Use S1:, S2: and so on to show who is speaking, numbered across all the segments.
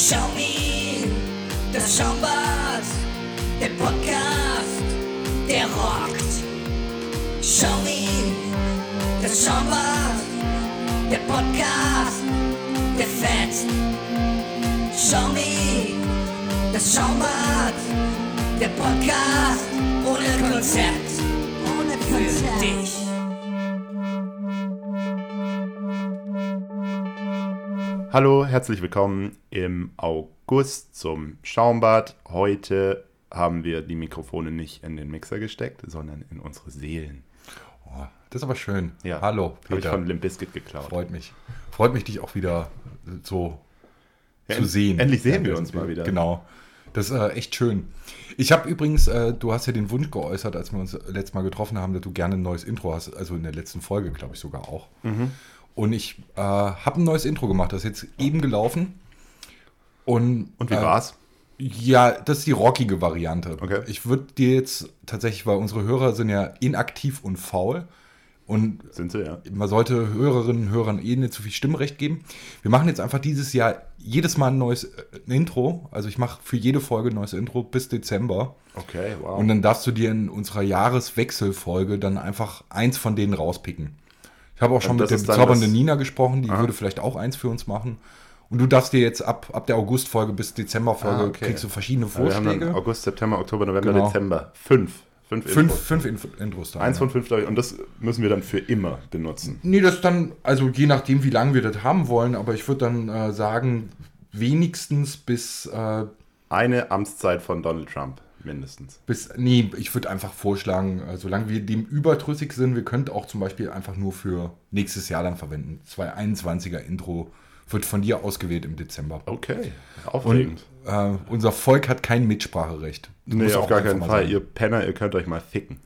S1: Schau me, das Schaumbad, der Podcast, der rockt. Schau me, das Schaumbad, der Podcast, der fetzt. Schau me, das Schaumbad, der Podcast ohne Konzept, für dich.
S2: Hallo, herzlich willkommen im August zum Schaumbad. Heute haben wir die Mikrofone nicht in den Mixer gesteckt, sondern in unsere Seelen.
S3: Oh, das ist aber schön.
S2: Ja,
S3: hallo,
S2: Peter. Habe ich von Limp Bizkit geklaut.
S3: Freut mich, dich auch wieder so zu sehen.
S2: Endlich sehen wir uns mal wieder.
S3: Genau, das ist echt schön. Ich habe übrigens, du hast ja den Wunsch geäußert, als wir uns letztes Mal getroffen haben, dass du gerne ein neues Intro hast, also in der letzten Folge, glaube ich sogar auch. Mhm. Und ich habe ein neues Intro gemacht, das ist jetzt eben gelaufen. Und
S2: wie war's?
S3: Ja, das ist die rockige Variante.
S2: Okay.
S3: Ich würde dir jetzt tatsächlich, weil unsere Hörer sind ja inaktiv und faul. Und
S2: sind sie, ja.
S3: Man sollte Hörerinnen und Hörern nicht zu viel Stimmrecht geben. Wir machen jetzt einfach dieses Jahr jedes Mal ein neues Intro. Also ich mache für jede Folge ein neues Intro bis Dezember.
S2: Okay, wow.
S3: Und dann darfst du dir in unserer Jahreswechselfolge dann einfach eins von denen rauspicken. Ich habe auch schon mit der bezaubernden Nina gesprochen, die würde vielleicht auch eins für uns machen. Und du darfst dir jetzt ab der August-Folge bis Dezember-Folge kriegst du verschiedene Vorschläge.
S2: Wir haben dann August, September, Oktober, November, Dezember. Fünf Intros.
S3: Dann.
S2: 1 von 5, und das müssen wir dann für immer benutzen.
S3: Nee, das dann, also je nachdem, wie lange wir das haben wollen, aber ich würde dann sagen, wenigstens bis...
S2: eine Amtszeit von Donald Trump. Mindestens.
S3: Ich würde einfach vorschlagen, solange wir dem überdrüssig sind, wir könnten auch zum Beispiel einfach nur für nächstes Jahr dann verwenden. 2021er Intro wird von dir ausgewählt im Dezember.
S2: Okay, aufregend.
S3: Und unser Volk hat kein Mitspracherecht.
S2: Nee, auf gar keinen Fall. Ihr Penner, ihr könnt euch mal ficken.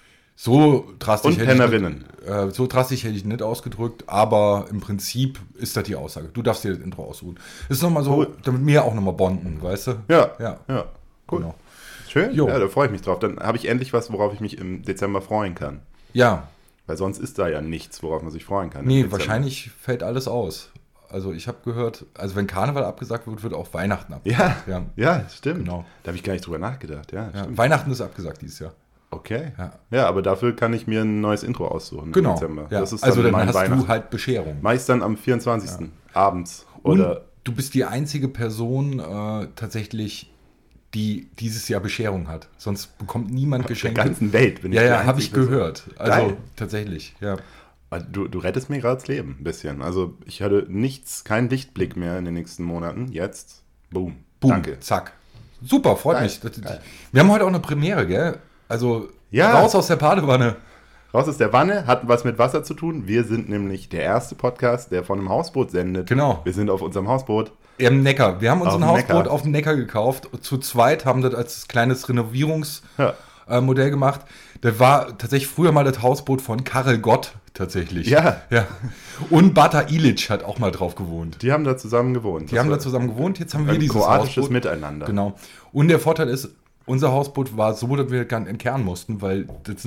S3: So drastisch
S2: und Pennerinnen.
S3: So drastisch hätte ich nicht ausgedrückt, aber im Prinzip ist das die Aussage. Du darfst dir das Intro aussuchen. Das ist nochmal so, damit wir auch nochmal bonden, weißt du?
S2: Ja. Cool.
S3: Genau.
S2: Schön, ja, da freue ich mich drauf. Dann habe ich endlich was, worauf ich mich im Dezember freuen kann.
S3: Ja.
S2: Weil sonst ist da ja nichts, worauf man sich freuen kann.
S3: Nee, wahrscheinlich fällt alles aus. Also ich habe gehört, wenn Karneval abgesagt wird, wird auch Weihnachten abgesagt.
S2: Ja, stimmt.
S3: Genau.
S2: Da habe ich gar nicht drüber nachgedacht. Ja.
S3: Weihnachten ist abgesagt dieses Jahr.
S2: Okay. Ja, aber dafür kann ich mir ein neues Intro aussuchen
S3: im
S2: Dezember.
S3: Ja.
S2: Das ist
S3: dann hast du halt Bescherung.
S2: Meist dann am 24. abends. Oder
S3: du bist die einzige Person tatsächlich, die dieses Jahr Bescherung hat. Sonst bekommt niemand Geschenke.
S2: Auf der ganzen Welt bin ich
S3: Ja, habe ich gehört. Also
S2: geil.
S3: Tatsächlich, ja.
S2: Du rettest mir gerade das Leben ein bisschen. Also ich hatte keinen Lichtblick mehr in den nächsten Monaten. Jetzt, boom. Danke.
S3: Zack. Super, freut mich. Wir haben heute auch eine Premiere, gell? Also raus aus der Badewanne.
S2: Raus aus der Wanne, hat was mit Wasser zu tun. Wir sind nämlich der erste Podcast, der von einem Hausboot sendet.
S3: Genau.
S2: Wir sind auf unserem Hausboot.
S3: Im Neckar. Wir haben uns ein Hausboot auf dem Neckar gekauft. Zu zweit haben das als kleines Renovierungsmodell gemacht. Das war tatsächlich früher mal das Hausboot von Karel Gott, tatsächlich.
S2: Ja.
S3: Und Bata Ilic hat auch mal drauf gewohnt.
S2: Die haben da zusammen gewohnt.
S3: Jetzt haben wir dieses
S2: kroatisches
S3: Hausboot.
S2: Miteinander.
S3: Genau. Und der Vorteil ist, unser Hausboot war so, dass wir gar nicht entkernen mussten, weil das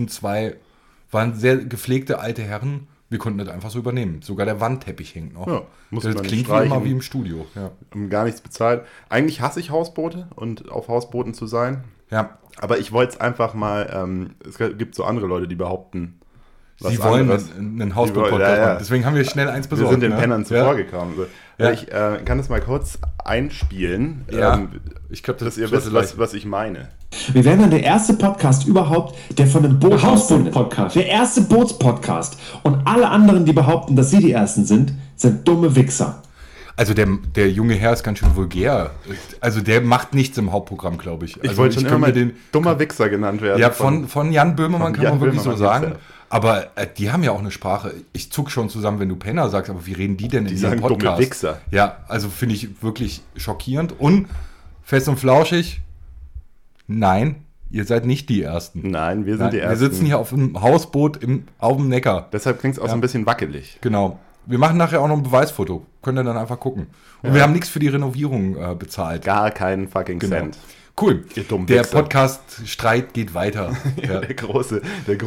S3: waren sehr gepflegte alte Herren. Wir konnten das einfach so übernehmen. Sogar der Wandteppich hängt noch.
S2: Ja,
S3: das klingt wie immer wie im Studio. Ja.
S2: Gar nichts bezahlt. Eigentlich hasse ich Hausboote und auf Hausbooten zu sein.
S3: Ja.
S2: Aber ich wollte es einfach mal, es gibt so andere Leute, die behaupten,
S3: Sie wollen einen Hausboot-Podcast machen. Deswegen haben wir schnell eins besorgt.
S2: Wir sind den Pennern zuvor gekommen. Ja. Ich kann das mal kurz einspielen.
S3: Ja. Ich glaube,
S2: dass ihr wisst, was ich meine.
S4: Wir wären dann der erste Podcast überhaupt, der von einem Hausboot-Podcast. Der erste Bootspodcast. Und alle anderen, die behaupten, dass sie die Ersten sind dumme Wichser.
S3: Also der junge Herr ist ganz schön vulgär. Also der macht nichts im Hauptprogramm, glaube ich.
S2: Ich wollte schon immer mal den dummer Wichser genannt werden.
S3: Ja, von Jan Böhmermann kann man wirklich so sagen. Aber die haben ja auch eine Sprache. Ich zuck schon zusammen, wenn du Penner sagst, aber wie reden die denn in ihrem Podcast?
S2: Dumme Wichser.
S3: Ja, also finde ich wirklich schockierend. Und fest und flauschig, nein, ihr seid nicht die Ersten.
S2: Nein, wir sind die Ersten.
S3: Wir sitzen hier auf dem Hausboot auf dem Neckar.
S2: Deshalb klingt es auch so ein bisschen wackelig.
S3: Genau. Wir machen nachher auch noch ein Beweisfoto. Könnt ihr dann einfach gucken. Und wir haben nichts für die Renovierung bezahlt.
S2: Gar keinen fucking Cent.
S3: Cool. Der Podcast-Streit geht weiter.
S2: Ja. Der große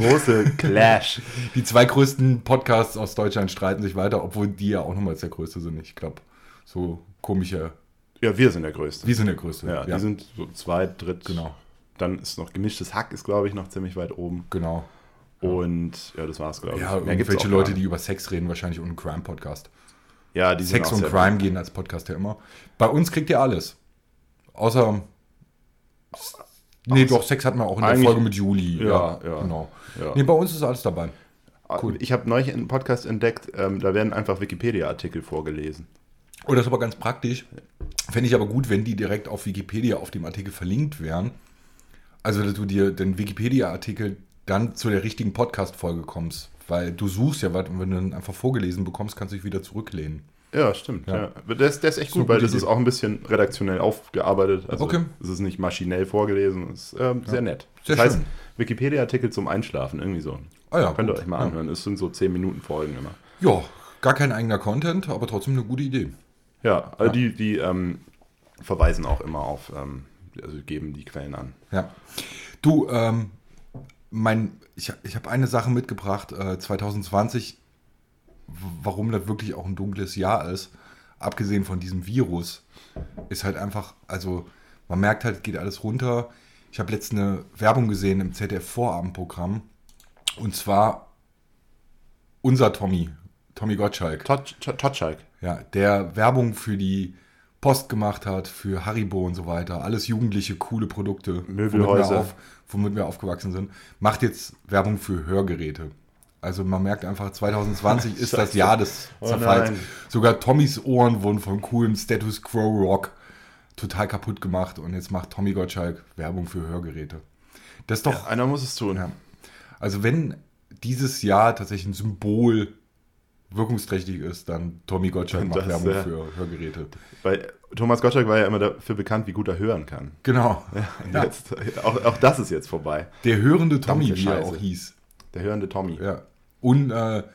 S2: Clash.
S3: Die zwei größten Podcasts aus Deutschland streiten sich weiter, obwohl die ja auch nochmal der größte sind. Ich glaube, so komische
S2: Ja, wir sind der Größte.
S3: Wir sind der Größte.
S2: Ja, die sind so 2, 3.
S3: Genau.
S2: Dann ist noch gemischtes Hack, ist glaube ich noch ziemlich weit oben.
S3: Genau.
S2: Und ja, das war's, glaube ich.
S3: Ja, irgendwelche Leute, die über Sex reden, wahrscheinlich ohne Crime-Podcast.
S2: Ja, die
S3: Sex
S2: sind auch
S3: und
S2: sehr
S3: Crime gehen als Podcast ja immer. Bei uns kriegt ihr alles. Außer. Nee, doch, Sex hatten wir auch in der
S2: Eigentlich-
S3: Folge mit Juli.
S2: Ja.
S3: Genau.
S2: Ja.
S3: Nee, bei uns ist alles dabei.
S2: Cool. Ich habe neulich einen Podcast entdeckt, da werden einfach Wikipedia-Artikel vorgelesen.
S3: Oh, das ist aber ganz praktisch. Fände ich aber gut, wenn die direkt auf Wikipedia auf dem Artikel verlinkt wären. Also, dass du dir den Wikipedia-Artikel dann zu der richtigen Podcast-Folge kommst. Weil du suchst ja was und wenn du dann einfach vorgelesen bekommst, kannst du dich wieder zurücklehnen.
S2: Ja, stimmt.
S3: Ja.
S2: Ja. Der ist echt
S3: So
S2: gut, weil
S3: gute
S2: das ist
S3: Idee.
S2: auch ein bisschen redaktionell aufgearbeitet. Also
S3: Okay.
S2: es ist nicht maschinell vorgelesen, es ist sehr nett.
S3: Sehr
S2: das heißt,
S3: schön.
S2: Wikipedia-Artikel zum Einschlafen, irgendwie so.
S3: Ah ja,
S2: Könnt ihr
S3: gut.
S2: euch mal
S3: Ja.
S2: anhören. Es sind so 10 Minuten Folgen immer.
S3: Ja, gar kein eigener Content, aber trotzdem eine gute Idee.
S2: Ja, also die verweisen auch immer auf, also geben die Quellen an.
S3: Ja. Du, ich habe eine Sache mitgebracht, 2020, warum das wirklich auch ein dunkles Jahr ist, abgesehen von diesem Virus, ist halt einfach, also man merkt halt, geht alles runter. Ich habe letztens eine Werbung gesehen im ZDF-Vorabendprogramm und zwar unser Tommy Gottschalk.
S2: Totschalk.
S3: Ja, der Werbung für die Post gemacht hat, für Haribo und so weiter. Alles jugendliche, coole Produkte,
S2: Möbelhäuser.
S3: womit wir aufgewachsen sind. Macht jetzt Werbung für Hörgeräte. Also man merkt einfach, 2020 ist das
S2: Scheiße.
S3: Jahr des
S2: Oh
S3: Zerfalls.
S2: nein.
S3: Sogar Tommys Ohren wurden von coolem Status Quo Rock total kaputt gemacht. Und jetzt macht Tommy Gottschalk Werbung für Hörgeräte. Das ist doch...
S2: Ja, einer muss es tun.
S3: Ja. Also wenn dieses Jahr tatsächlich ein Symbol wirkungsträchtig ist, dann Tommy Gottschalk macht
S2: Das,
S3: Werbung
S2: ja.
S3: für Hörgeräte.
S2: Weil Thomas Gottschalk war ja immer dafür bekannt, wie gut er hören kann.
S3: Genau.
S2: Und jetzt, auch das ist jetzt vorbei.
S3: Der hörende Tommy,
S2: Verdammte
S3: wie er
S2: Scheiße.
S3: auch hieß.
S2: Der hörende Tommy.
S3: Ja. Und er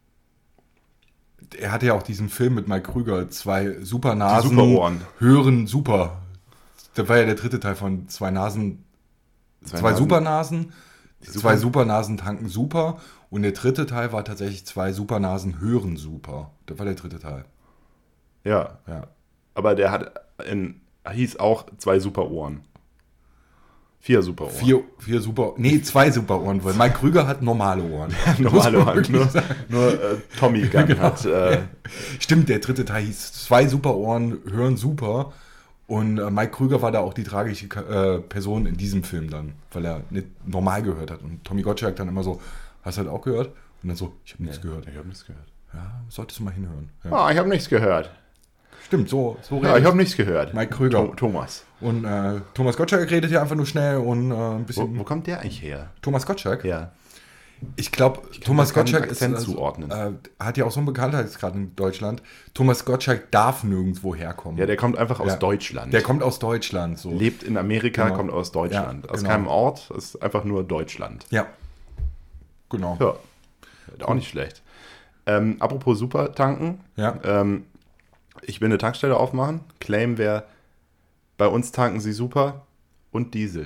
S3: hatte ja auch diesen Film mit Mike Krüger, 2 Supernasen
S2: Die Superohren.
S3: hören super. Das war ja der dritte Teil von 2 Nasen, 2 Supernasen. 2 Supernasen tanken super. Und der dritte Teil war tatsächlich 2 Supernasen hören super. Das war der dritte Teil.
S2: Ja,
S3: Ja.
S2: aber der hieß auch 2 Superohren. 4 Superohren.
S3: 4 super, nee, 2 Superohren, weil Mike Krüger hat normale Ohren.
S2: Normale
S3: Muss man
S2: Ohren.
S3: wirklich sagen.
S2: Nur Tommy Gunn hat.
S3: Stimmt, der dritte Teil hieß 2 Superohren hören super. Und Mike Krüger war da auch die tragische Person in diesem Film dann, weil er nicht normal gehört hat. Und Tommy Gottschalk dann immer so, hast du das auch gehört? Und dann so, ich habe nichts gehört.
S2: Ich habe nichts gehört.
S3: Ja, solltest du mal hinhören. Ja.
S2: Ah, ich habe nichts gehört.
S3: Stimmt, so
S2: Ja,
S3: redet
S2: ich habe nichts gehört.
S3: Mike Krüger.
S2: Thomas.
S3: Und Thomas Gottschalk redet ja einfach nur schnell und ein bisschen...
S2: Wo kommt der eigentlich her?
S3: Thomas Gottschalk?
S2: Ja.
S3: Ich glaube, Thomas
S2: da keinen
S3: Gottschalk
S2: Akzent
S3: ist,
S2: zuordnen.
S3: hat ja auch so einen Bekanntheitsgrad in Deutschland. Thomas Gottschalk darf nirgendwo herkommen.
S2: Ja, der kommt einfach aus
S3: Ja.
S2: Deutschland.
S3: Der kommt aus Deutschland. So.
S2: lebt in Amerika,
S3: Genau.
S2: kommt aus Deutschland.
S3: Ja,
S2: Aus
S3: genau.
S2: keinem Ort, ist einfach nur Deutschland.
S3: Ja, genau.
S2: Ja, auch nicht schlecht. Apropos super tanken.
S3: Ja.
S2: Ich will eine Tankstelle aufmachen. Claim wäre, bei uns tanken sie super und Diesel.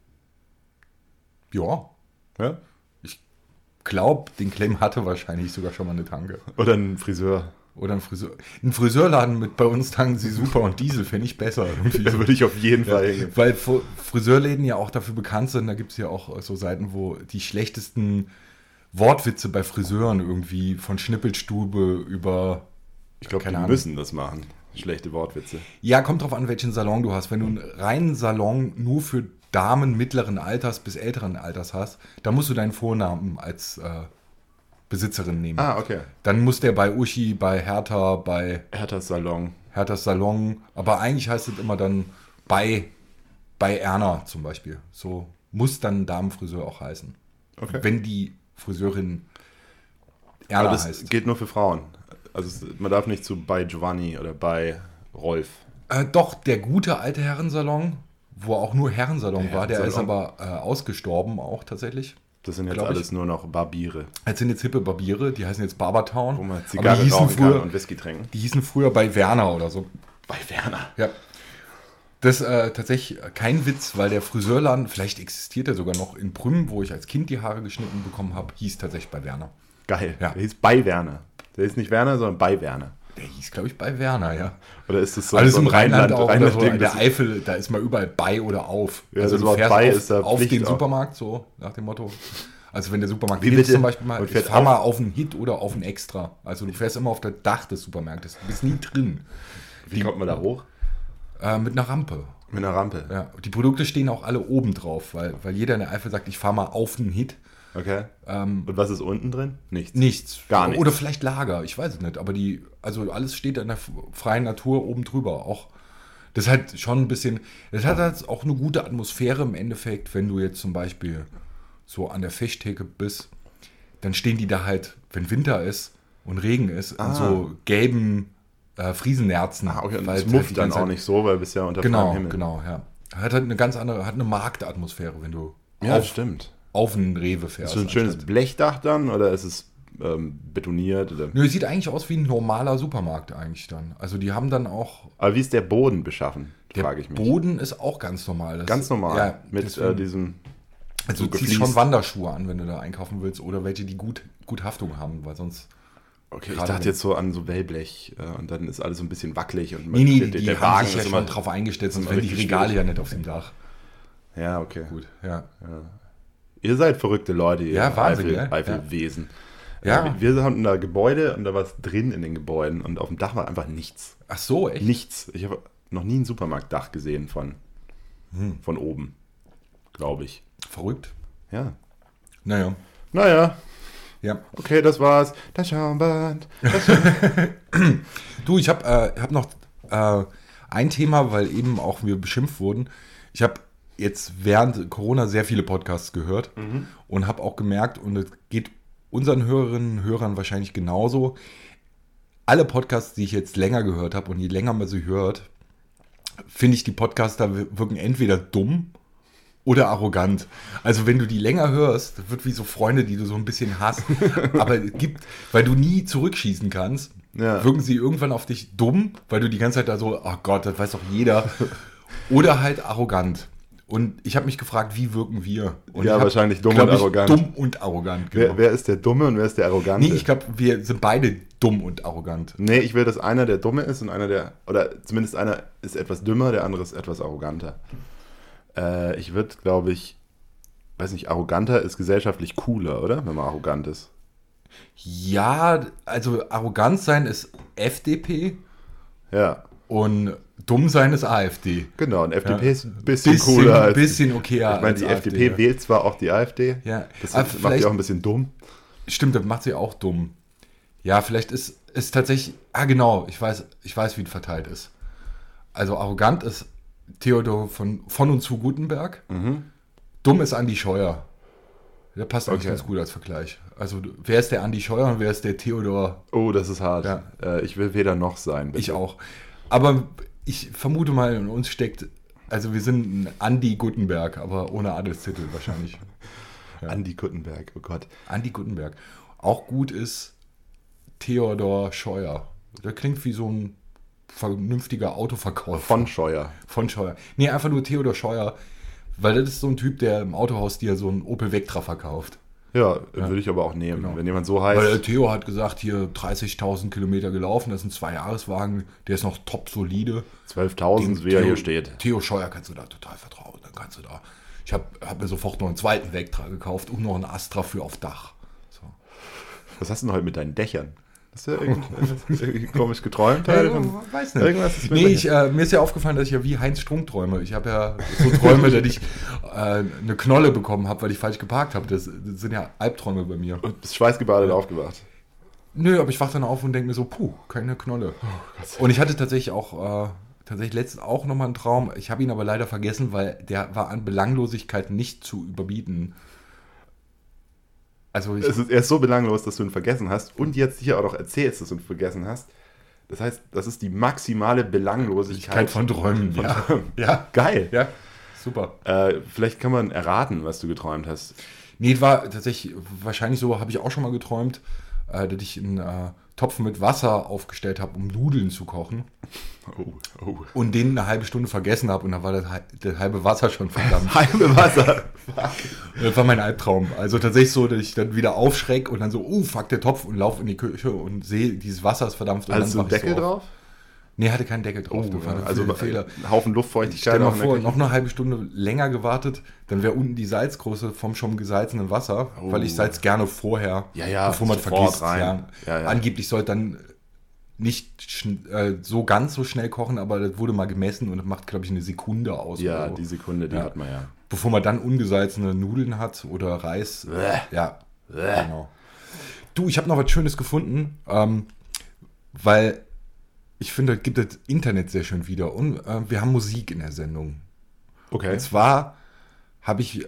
S3: Ja,
S2: Ja?
S3: ich glaube, den Claim hatte wahrscheinlich sogar schon mal eine Tanke.
S2: Oder ein Friseur.
S3: Oder ein Friseur. Ein Friseurladen mit bei uns tanken sie super und Diesel fände ich besser. Irgendwie
S2: Da
S3: so.
S2: würde ich auf jeden Fall hingehen.
S3: Weil Friseurläden ja auch dafür bekannt sind, da gibt es ja auch so Seiten, wo die schlechtesten Wortwitze bei Friseuren irgendwie von Schnippelstube über...
S2: Ich glaube, die
S3: Keine Ahnung.
S2: müssen das machen. Schlechte Wortwitze.
S3: Ja, kommt drauf an, welchen Salon du hast. Wenn du einen reinen Salon nur für Damen mittleren Alters bis älteren Alters hast, dann musst du deinen Vornamen als Besitzerin nehmen.
S2: Ah, okay.
S3: Dann muss der bei Uschi, bei Hertha, bei
S2: Herthas Salon.
S3: Herthas Salon, aber eigentlich heißt es immer dann bei Erna zum Beispiel. So muss dann Damenfriseur auch heißen.
S2: Okay.
S3: Wenn die Friseurin
S2: Aber
S3: Erna
S2: das
S3: heißt.
S2: gilt nur für Frauen. Also man darf nicht zu bei Giovanni oder bei Rolf.
S3: Doch, der gute alte Herrensalon, wo auch nur Herrensalon war, der ist
S2: Herrensalon.
S3: aber ausgestorben auch tatsächlich.
S2: Das sind jetzt
S3: Glaub ich.
S2: alles nur noch Barbiere,
S3: Jetzt sind jetzt hippe Barbiere, die heißen jetzt Barbertown.
S2: wo man
S3: aber
S2: Zigarre
S3: die hießen,
S2: rauchen kann
S3: früher,
S2: und Whisky trinken.
S3: die hießen früher bei Werner oder so.
S2: Bei Werner.
S3: Ja. Das ist tatsächlich kein Witz, weil der Friseurladen, vielleicht existiert er sogar noch in Prüm, wo ich als Kind die Haare geschnitten bekommen habe, hieß tatsächlich bei Werner.
S2: Geil.
S3: Ja.
S2: Der hieß bei Werner. Der ist nicht Werner, sondern bei Werner.
S3: Der Der hieß, glaube ich, bei Werner, ja.
S2: Oder ist das so,
S3: Alles
S2: so
S3: im Rheinland auch oder so.
S2: Ding,
S3: In der Eifel, da ist mal überall bei oder auf.
S2: Ja,
S3: also
S2: das
S3: du
S2: Wort
S3: fährst
S2: bei
S3: auf,
S2: ist da
S3: auf
S2: Pflicht
S3: den
S2: auch.
S3: Supermarkt, so nach dem Motto. Also wenn der Supermarkt
S2: Wie
S3: Hit
S2: bitte?
S3: zum Beispiel mal,
S2: Und
S3: ich
S2: fährt
S3: fahr
S2: auf?
S3: mal auf einen Hit oder auf einen Extra. Also du fährst immer auf das Dach des Supermarktes. Du bist nie drin.
S2: Wie kommt man da hoch?
S3: Mit einer Rampe.
S2: Mit einer Rampe.
S3: Ja. Die Produkte stehen auch alle oben drauf, weil jeder in der Eifel sagt, ich fahre mal auf einen Hit.
S2: Okay. Und was ist unten drin? Nichts.
S3: Nichts.
S2: Gar nichts.
S3: Oder vielleicht Lager, ich weiß es nicht. Aber also alles steht in der freien Natur oben drüber. Auch das ist halt schon ein bisschen, das hat halt auch eine gute Atmosphäre im Endeffekt, wenn du jetzt zum Beispiel so an der Fischtheke bist, dann stehen die da halt, wenn Winter ist und Regen ist, in so gelben Friesennerzen.
S2: Okay. Und
S3: weil
S2: das
S3: halt
S2: mufft
S3: die
S2: dann
S3: ganze
S2: auch
S3: Zeit-
S2: nicht so, weil du bist ja unter freiem Himmel.
S3: Genau, ja. Hat halt eine ganz andere, hat eine Marktatmosphäre, wenn du
S2: Ja, stimmt.
S3: auf einen Rewe fährst.
S2: Ist das ein schönes
S3: anstatt-
S2: Blechdach dann oder ist es betoniert? Oder?
S3: Nö, sieht eigentlich aus wie ein normaler Supermarkt eigentlich dann. Also die haben dann auch,
S2: Aber wie ist der Boden beschaffen, frage ich mich.
S3: Boden ist auch ganz normal. Das,
S2: Ganz normal.
S3: Ja,
S2: mit
S3: deswegen-
S2: diesem.
S3: also
S2: so
S3: du ziehst
S2: gefliest.
S3: schon Wanderschuhe an, wenn du da einkaufen willst oder welche, die gut Haftung haben, weil sonst...
S2: Okay, ich
S3: Gerade
S2: dachte
S3: wenn-
S2: jetzt so an so Wellblech und dann ist alles so ein bisschen wackelig und
S3: Nee,
S2: der
S3: die haben
S2: Wagen
S3: sich ja
S2: ist
S3: schon
S2: immer
S3: drauf eingestellt, sonst
S2: immer
S3: wären die
S2: richtig
S3: Regale
S2: schwierig.
S3: ja nicht auf dem Dach.
S2: Ja, okay.
S3: Gut, ja.
S2: Ihr seid verrückte Leute, ihr
S3: Ja, Wahnsinn, gell?
S2: Eifelwesen.
S3: Ja.
S2: Wir hatten da Gebäude und da war es drin in den Gebäuden und auf dem Dach war einfach nichts.
S3: Ach so, echt?
S2: Nichts. Ich habe noch nie ein Supermarktdach gesehen von oben, glaube ich.
S3: Verrückt.
S2: Ja.
S3: Naja.
S2: Naja,
S3: Ja.
S2: okay, das war's. Das Schaumbad.
S3: Du, ich hab noch ein Thema, weil eben auch wir beschimpft wurden. Ich habe jetzt während Corona sehr viele Podcasts gehört und habe auch gemerkt, und es geht unseren Hörerinnen und Hörern wahrscheinlich genauso, alle Podcasts, die ich jetzt länger gehört habe und je länger man sie hört, finde ich, die Podcaster wirken entweder dumm oder arrogant. Also wenn du die länger hörst, das wird wie so Freunde, die du so ein bisschen hast, aber es gibt, weil du nie zurückschießen kannst,
S2: Ja.
S3: wirken sie irgendwann auf dich dumm, weil du die ganze Zeit da so, oh Gott, das weiß doch jeder. Oder halt arrogant. Und ich habe mich gefragt, wie wirken wir? Und
S2: Ja,
S3: ich hab,
S2: wahrscheinlich dumm
S3: glaub
S2: und
S3: ich,
S2: arrogant.
S3: Dumm und arrogant, genau.
S2: Wer ist der Dumme und wer ist der Arrogante?
S3: Nee, ich glaube, wir sind beide dumm und arrogant.
S2: Nee, ich will, dass einer der Dumme ist und einer der, oder zumindest einer ist etwas dümmer, der andere ist etwas arroganter. Ich würde, glaube ich, weiß nicht, arroganter ist gesellschaftlich cooler, oder? Wenn man arrogant ist.
S3: Ja, also arrogant sein ist FDP
S2: Ja,
S3: und dumm sein ist AfD.
S2: genau. Und FDP
S3: Ja.
S2: ist ein bisschen cooler als.
S3: bisschen okayer
S2: Ich meine,
S3: als
S2: die
S3: AfD,
S2: FDP
S3: ja.
S2: wählt zwar auch die AfD.
S3: Ja,
S2: Das
S3: aber
S2: macht die
S3: vielleicht-
S2: auch ein bisschen dumm.
S3: Stimmt, das macht sie auch dumm. Ja, vielleicht ist tatsächlich, genau, ich weiß, wie es verteilt ist. Also arrogant ist Theodor von und zu Gutenberg. Dumm ist Andi Scheuer. Der passt eigentlich
S2: Okay.
S3: ganz gut als Vergleich. Also wer ist der Andi Scheuer und wer ist der Theodor?
S2: Oh, das ist hart.
S3: Ja.
S2: Ich will weder noch sein. Bitte.
S3: Ich auch. Aber ich vermute mal, in uns steckt, also wir sind ein Andi Gutenberg, aber ohne Adelstitel wahrscheinlich.
S2: Andi Gutenberg, oh Gott.
S3: Andi Gutenberg. Auch gut ist Theodor Scheuer. Der klingt wie so ein vernünftiger Autoverkäufer.
S2: Von Scheuer.
S3: Von Scheuer. Nee, einfach nur Theodor Scheuer. Weil das ist so ein Typ, der im Autohaus dir so einen Opel Vectra verkauft.
S2: Ja, würde ich aber auch nehmen.
S3: Genau.
S2: Wenn jemand so heißt.
S3: Weil Theo hat gesagt, hier 30.000 Kilometer gelaufen, das ist ein 2-Jahreswagen, der ist noch top solide.
S2: 12.000, wie er hier steht.
S3: Theo Scheuer kannst du da total vertrauen. Dann kannst du da. Ich hab mir sofort noch einen zweiten Vectra gekauft und noch einen Astra für auf Dach. So.
S2: Was hast du denn heute mit deinen Dächern? Hast du irgendwie komisch geträumt?
S3: Ja,
S2: heute?
S3: weiß nicht.
S2: Irgendwas ist
S3: Nee, mir ist ja aufgefallen, dass ich ja wie Heinz Strunk träume. Ich habe ja so Träume, dass ich eine Knolle bekommen habe, weil ich falsch geparkt habe. Das sind ja Albträume bei mir.
S2: bist schweißgebadet aufgewacht.
S3: Nö, aber ich wache dann auf und denke mir so, puh, keine Knolle. Und ich hatte tatsächlich auch, letztens auch nochmal einen Traum. Ich habe ihn aber leider vergessen, weil der war an Belanglosigkeit nicht zu überbieten. Also
S2: Er ist so belanglos, dass du ihn vergessen hast und jetzt hier auch noch erzählst, dass du ihn vergessen hast. Das heißt, das ist die maximale Belanglosigkeit
S3: von Träumen.
S2: Von
S3: Ja.
S2: Träumen.
S3: Ja.
S2: Geil.
S3: Ja, super.
S2: Vielleicht kann man erraten, was du geträumt hast.
S3: Nee, war tatsächlich wahrscheinlich so, habe ich auch schon mal geträumt. dass ich einen Topf mit Wasser aufgestellt habe, um Nudeln zu kochen.
S2: Oh.
S3: Und den eine halbe Stunde vergessen habe und dann war das halbe Wasser schon verdammt.
S2: Halbe Wasser.
S3: Das war mein Albtraum. Also tatsächlich so, dass ich dann wieder aufschreck und dann so, fuck, der Topf und laufe in die Küche und sehe, dieses Wasser ist verdampft.
S2: Hast du
S3: einen
S2: einen Deckel drauf?
S3: Nee, hatte keinen Deckel drauf. Das war
S2: Also
S3: ein Fehler.
S2: ein Haufen Luftfeuchtigkeit.
S3: Stell dir mal
S2: auch in der
S3: vor,
S2: Küche.
S3: noch eine halbe Stunde länger gewartet, dann wäre unten die Salzgröße vom schon gesalzenen Wasser, weil ich Salz gerne vorher,
S2: Ja,
S3: bevor man
S2: sofort
S3: vergisst.
S2: rein.
S3: Ja.
S2: Ja.
S3: Angeblich soll dann nicht so ganz so schnell kochen, aber das wurde mal gemessen und das macht, glaube ich, eine Sekunde aus.
S2: Ja,
S3: oder so.
S2: die Sekunde, die
S3: Ja.
S2: hat man ja.
S3: Bevor man dann ungesalzene Nudeln hat oder Reis. Ja, genau. Du, ich habe noch was Schönes gefunden, weil ich finde, das gibt das Internet sehr schön wieder. Und wir haben Musik in der Sendung.
S2: Okay.
S3: Und zwar habe ich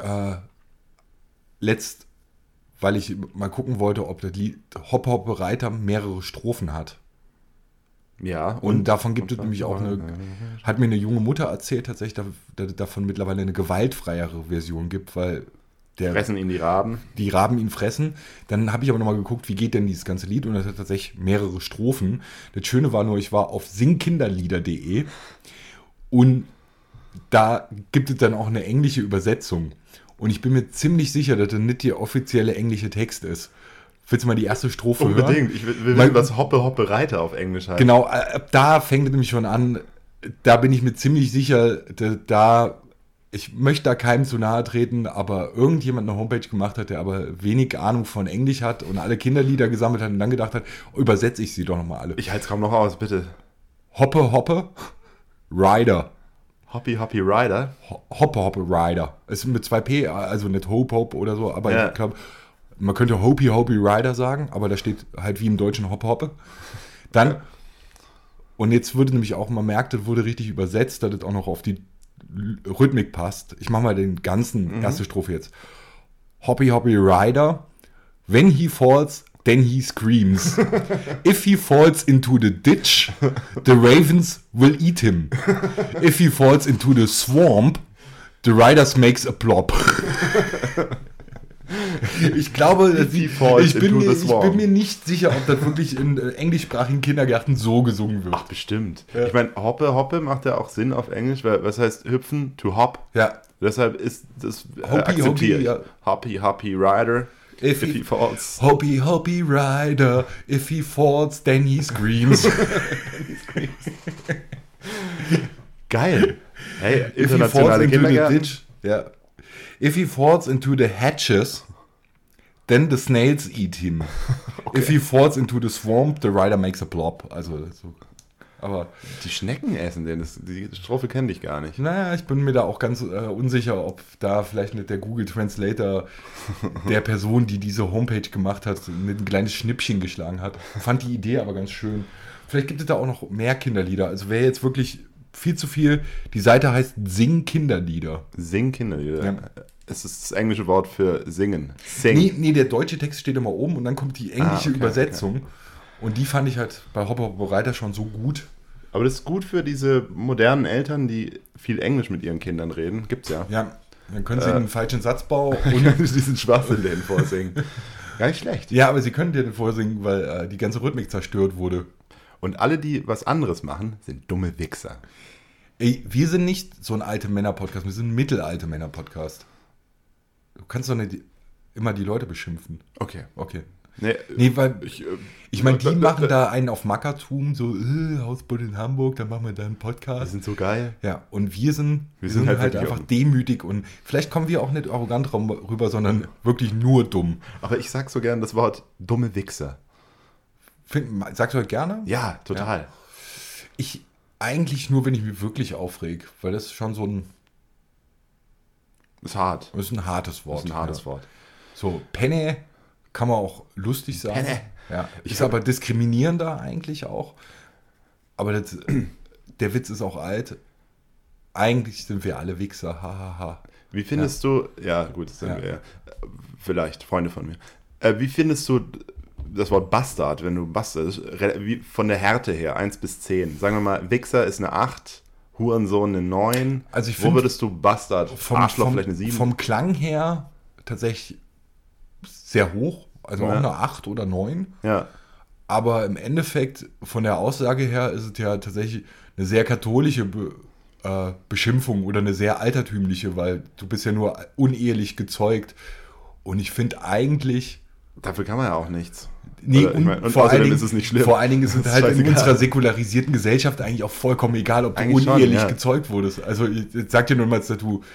S3: weil ich mal gucken wollte, ob das Lied Hoppe Hoppe Reiter mehrere Strophen hat.
S2: Ja.
S3: Und davon gibt es nämlich auch hat mir eine junge Mutter erzählt tatsächlich, dass es davon mittlerweile eine gewaltfreiere Version gibt, weil
S2: Fressen ihn die Raben.
S3: die Raben ihn fressen. Dann habe ich aber nochmal geguckt, wie geht denn dieses ganze Lied? Und das hat tatsächlich mehrere Strophen. Das Schöne war nur, ich war auf singkinderlieder.de und da gibt es dann auch eine englische Übersetzung. Und ich bin mir ziemlich sicher, dass das nicht der offizielle englische Text ist. Willst du mal die erste Strophe hören?
S2: Unbedingt. Ich will wissen, was Hoppe Hoppe Reiter auf Englisch heißt.
S3: Genau, ab da fängt es nämlich schon an. Da bin ich mir ziemlich sicher, ich möchte da keinem zu nahe treten, aber irgendjemand eine Homepage gemacht hat, der aber wenig Ahnung von Englisch hat und alle Kinderlieder gesammelt hat und dann gedacht hat, übersetze ich sie doch nochmal alle.
S2: Ich halte es kaum noch aus, bitte.
S3: Hoppe, Hoppe, Rider.
S2: Hoppy Hoppy Rider.
S3: Hoppe, Hoppe, Rider. Es ist mit 2 P, also nicht Hope, Hope oder so, aber
S2: Ja.
S3: ich glaube, man könnte Hopi, Hopi, Rider sagen, aber da steht halt wie im Deutschen Hoppe, Hoppe. Dann, und jetzt würde nämlich auch, man merkt, das wurde richtig übersetzt, dass das auch noch auf die Rhythmik passt. Ich mache mal den ganzen erste Strophe jetzt. Hoppy, Hoppy, Rider. When he falls, then he screams. If he falls into the ditch, the ravens will eat him. If he falls into the swamp, the riders makes a plop. Ich glaube, ich bin mir nicht sicher, ob das wirklich in englischsprachigen Kindergärten so gesungen wird.
S2: Ach, bestimmt. Ich meine, Hoppe Hoppe macht ja auch Sinn auf Englisch, weil was heißt hüpfen? To hop.
S3: Ja.
S2: Deshalb ist das
S3: Hoppy,
S2: akzeptiert.
S3: Hoppy, ja.
S2: Hoppy Hoppy Rider.
S3: If
S2: he falls.
S3: Hoppy, Hoppy Rider, if he falls, then he screams.
S2: Geil. Hey,
S3: If he falls
S2: internationale
S3: into the
S2: Kindergärten.
S3: ditch, yeah. If he falls into the hatches, then the snails eat him. If he falls into the swamp, the rider makes a plop. Also, so. Aber
S2: Die Schnecken essen den. Die Strophe kenne ich gar nicht.
S3: naja, ich bin mir da auch ganz unsicher, ob da vielleicht nicht der Google Translator der Person, die diese Homepage gemacht hat, ein kleines Schnippchen geschlagen hat. Fand die Idee aber ganz schön. Vielleicht gibt es da auch noch mehr Kinderlieder. Also wäre jetzt wirklich viel zu viel. Die Seite heißt Sing Kinderlieder.
S2: Sing Kinderlieder.
S3: Ja.
S2: Es ist das englische Wort für singen. Sing.
S3: Nee, der deutsche Text steht immer oben und dann kommt die englische
S2: okay,
S3: Übersetzung. Und die fand ich halt bei Hoppe Hoppe Reiter schon so gut.
S2: Aber das ist gut für diese modernen Eltern, die viel Englisch mit ihren Kindern reden. Gibt's ja.
S3: Ja, dann können sie einen falschen Satzbau und
S2: diesen Schwachsinn den vorsingen. Gar nicht schlecht.
S3: ja, aber sie können dir den vorsingen, weil die ganze Rhythmik zerstört wurde.
S2: Und alle, die was anderes machen, sind dumme Wichser.
S3: Ey, wir sind nicht so ein alte Männer-Podcast, wir sind ein mittelalte Männer-Podcast. Du kannst doch nicht immer die Leute beschimpfen.
S2: Okay.
S3: Okay.
S2: Nee,
S3: weil ich meine, die machen da einen auf Mackertum, so Hausboot in Hamburg, dann machen wir da einen
S2: Die
S3: Podcast.
S2: sind so geil.
S3: Ja, und wir sind
S2: sind halt
S3: halt
S2: wirklich
S3: einfach
S2: auch-
S3: demütig und vielleicht kommen wir auch nicht arrogant rüber, sondern wirklich nur dumm.
S2: Aber ich sag so gern das Wort dumme Wichser.
S3: Sagst du halt gerne?
S2: Ja, total.
S3: Ich eigentlich nur, wenn ich mich wirklich aufreg, weil das ist schon so ein,
S2: Ist hart.
S3: das ist ein hartes Wort.
S2: Ist ein hartes
S3: ja.
S2: Wort.
S3: So, Penne kann man auch lustig sagen.
S2: Penne.
S3: Ja, ist aber diskriminierender eigentlich auch. Aber der Witz ist auch alt. Eigentlich sind wir alle Wichser, hahaha.
S2: Wie findest du, ja gut, das sind
S3: Ja.
S2: wir ja. Vielleicht Freunde von mir. Wie findest du das Wort Bastard, wenn du Bastard, wie von der Härte her, 1 bis 10? Sagen wir mal, Wichser ist eine 8, Hurensohn eine 9.
S3: Also ich
S2: Wo
S3: find,
S2: würdest du Bastard, Arschloch vielleicht eine 7?
S3: Vom Klang her tatsächlich sehr hoch. Also auch eine 8 oder 9.
S2: Ja.
S3: Aber im Endeffekt, von der Aussage her, ist es ja tatsächlich eine sehr katholische Beschimpfung oder eine sehr altertümliche, weil du bist ja nur unehelich gezeugt. Und ich finde eigentlich...
S2: Dafür kann man ja auch nichts.
S3: Nee,
S2: Oder, ich mein, und
S3: vor allen Dingen
S2: ist es nicht schlimm.
S3: Vor allen Dingen ist es
S2: Das
S3: halt in
S2: scheißegal.
S3: unserer säkularisierten Gesellschaft eigentlich auch vollkommen egal, ob du
S2: Eigentlich schon,
S3: unehelich
S2: ja.
S3: gezeugt wurdest. Also ich sag dir nur mal, dass du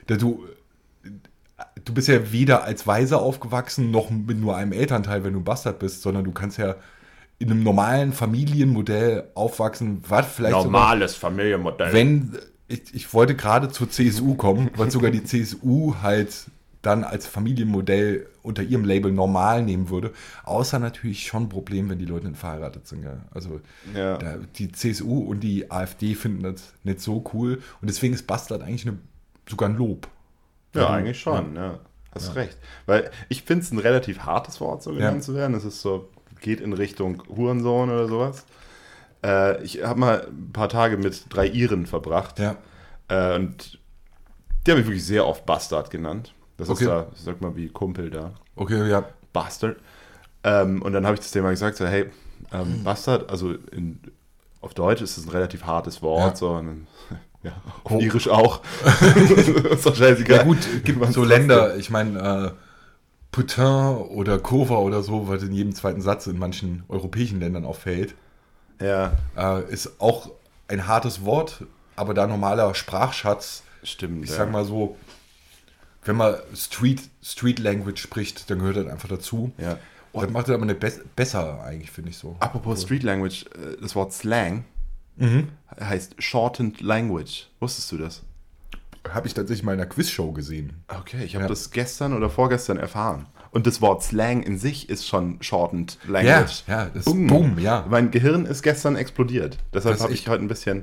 S3: bist ja weder als Waise aufgewachsen, noch mit nur einem Elternteil, wenn du Bastard bist, sondern du kannst ja in einem normalen Familienmodell aufwachsen, was vielleicht
S2: Familienmodell.
S3: wenn, ich wollte gerade zur CSU kommen, weil sogar die CSU halt dann als Familienmodell unter ihrem Label normal nehmen würde. Außer natürlich schon ein Problem, wenn die Leute nicht verheiratet sind. Gell? Also
S2: Ja.
S3: die CSU und die AfD finden das nicht so cool. Und deswegen ist Bastard eigentlich sogar ein Lob.
S2: Ja, eigentlich schon, ja. Hast recht. Weil ich finde es ein relativ hartes Wort, so genannt zu werden. Es ist so, geht in Richtung Hurensohn oder sowas. Ich habe mal ein paar Tage mit 3 Iren verbracht.
S3: Ja.
S2: Und die haben mich wirklich sehr oft Bastard genannt. Das
S3: Okay.
S2: ist da, sag mal, wie Kumpel da.
S3: Okay, ja.
S2: Bastard. Und dann habe ich das Thema gesagt, so, hey, Bastard, also auf Deutsch ist es ein relativ hartes Wort.
S3: Ja.
S2: So, und dann, ja, auf Irisch auch. Ist doch scheißegal.
S3: Ja gut, gibt
S2: Man
S3: so
S2: trotzdem.
S3: Länder, ich meine, Putain oder Kurva oder so, was in jedem zweiten Satz in manchen europäischen Ländern auffällt,
S2: Ja,
S3: ist auch ein hartes Wort, aber da normaler Sprachschatz,
S2: stimmt.
S3: ich
S2: ja.
S3: sag mal so, wenn man Street Language spricht, dann gehört das einfach dazu.
S2: Ja.
S3: Das macht das aber nicht besser eigentlich, finde ich so.
S2: Apropos Street Language, das Wort Slang heißt Shortened Language. Wusstest du das?
S3: Habe ich tatsächlich mal in einer Quizshow gesehen.
S2: Okay, ich habe das gestern oder vorgestern erfahren. Und das Wort Slang in sich ist schon Shortened Language.
S3: Ja, das ist boom, ja.
S2: Mein Gehirn ist gestern explodiert. Deshalb
S3: Das ist
S2: habe ich
S3: echt-
S2: heute ein bisschen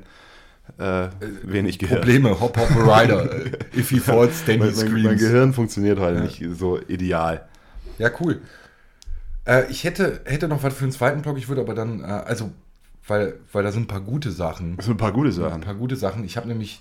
S2: wenig Gehirn.
S3: Probleme, Hop Rider. If he falls, then he
S2: Mein
S3: screams.
S2: Gehirn funktioniert heute nicht so ideal.
S3: Ja, cool. Ich hätte noch was für einen zweiten Blog, ich würde aber dann, weil da sind ein paar gute Sachen.
S2: Das sind ein paar gute
S3: Ein
S2: Sachen.
S3: paar gute Sachen. Ich habe nämlich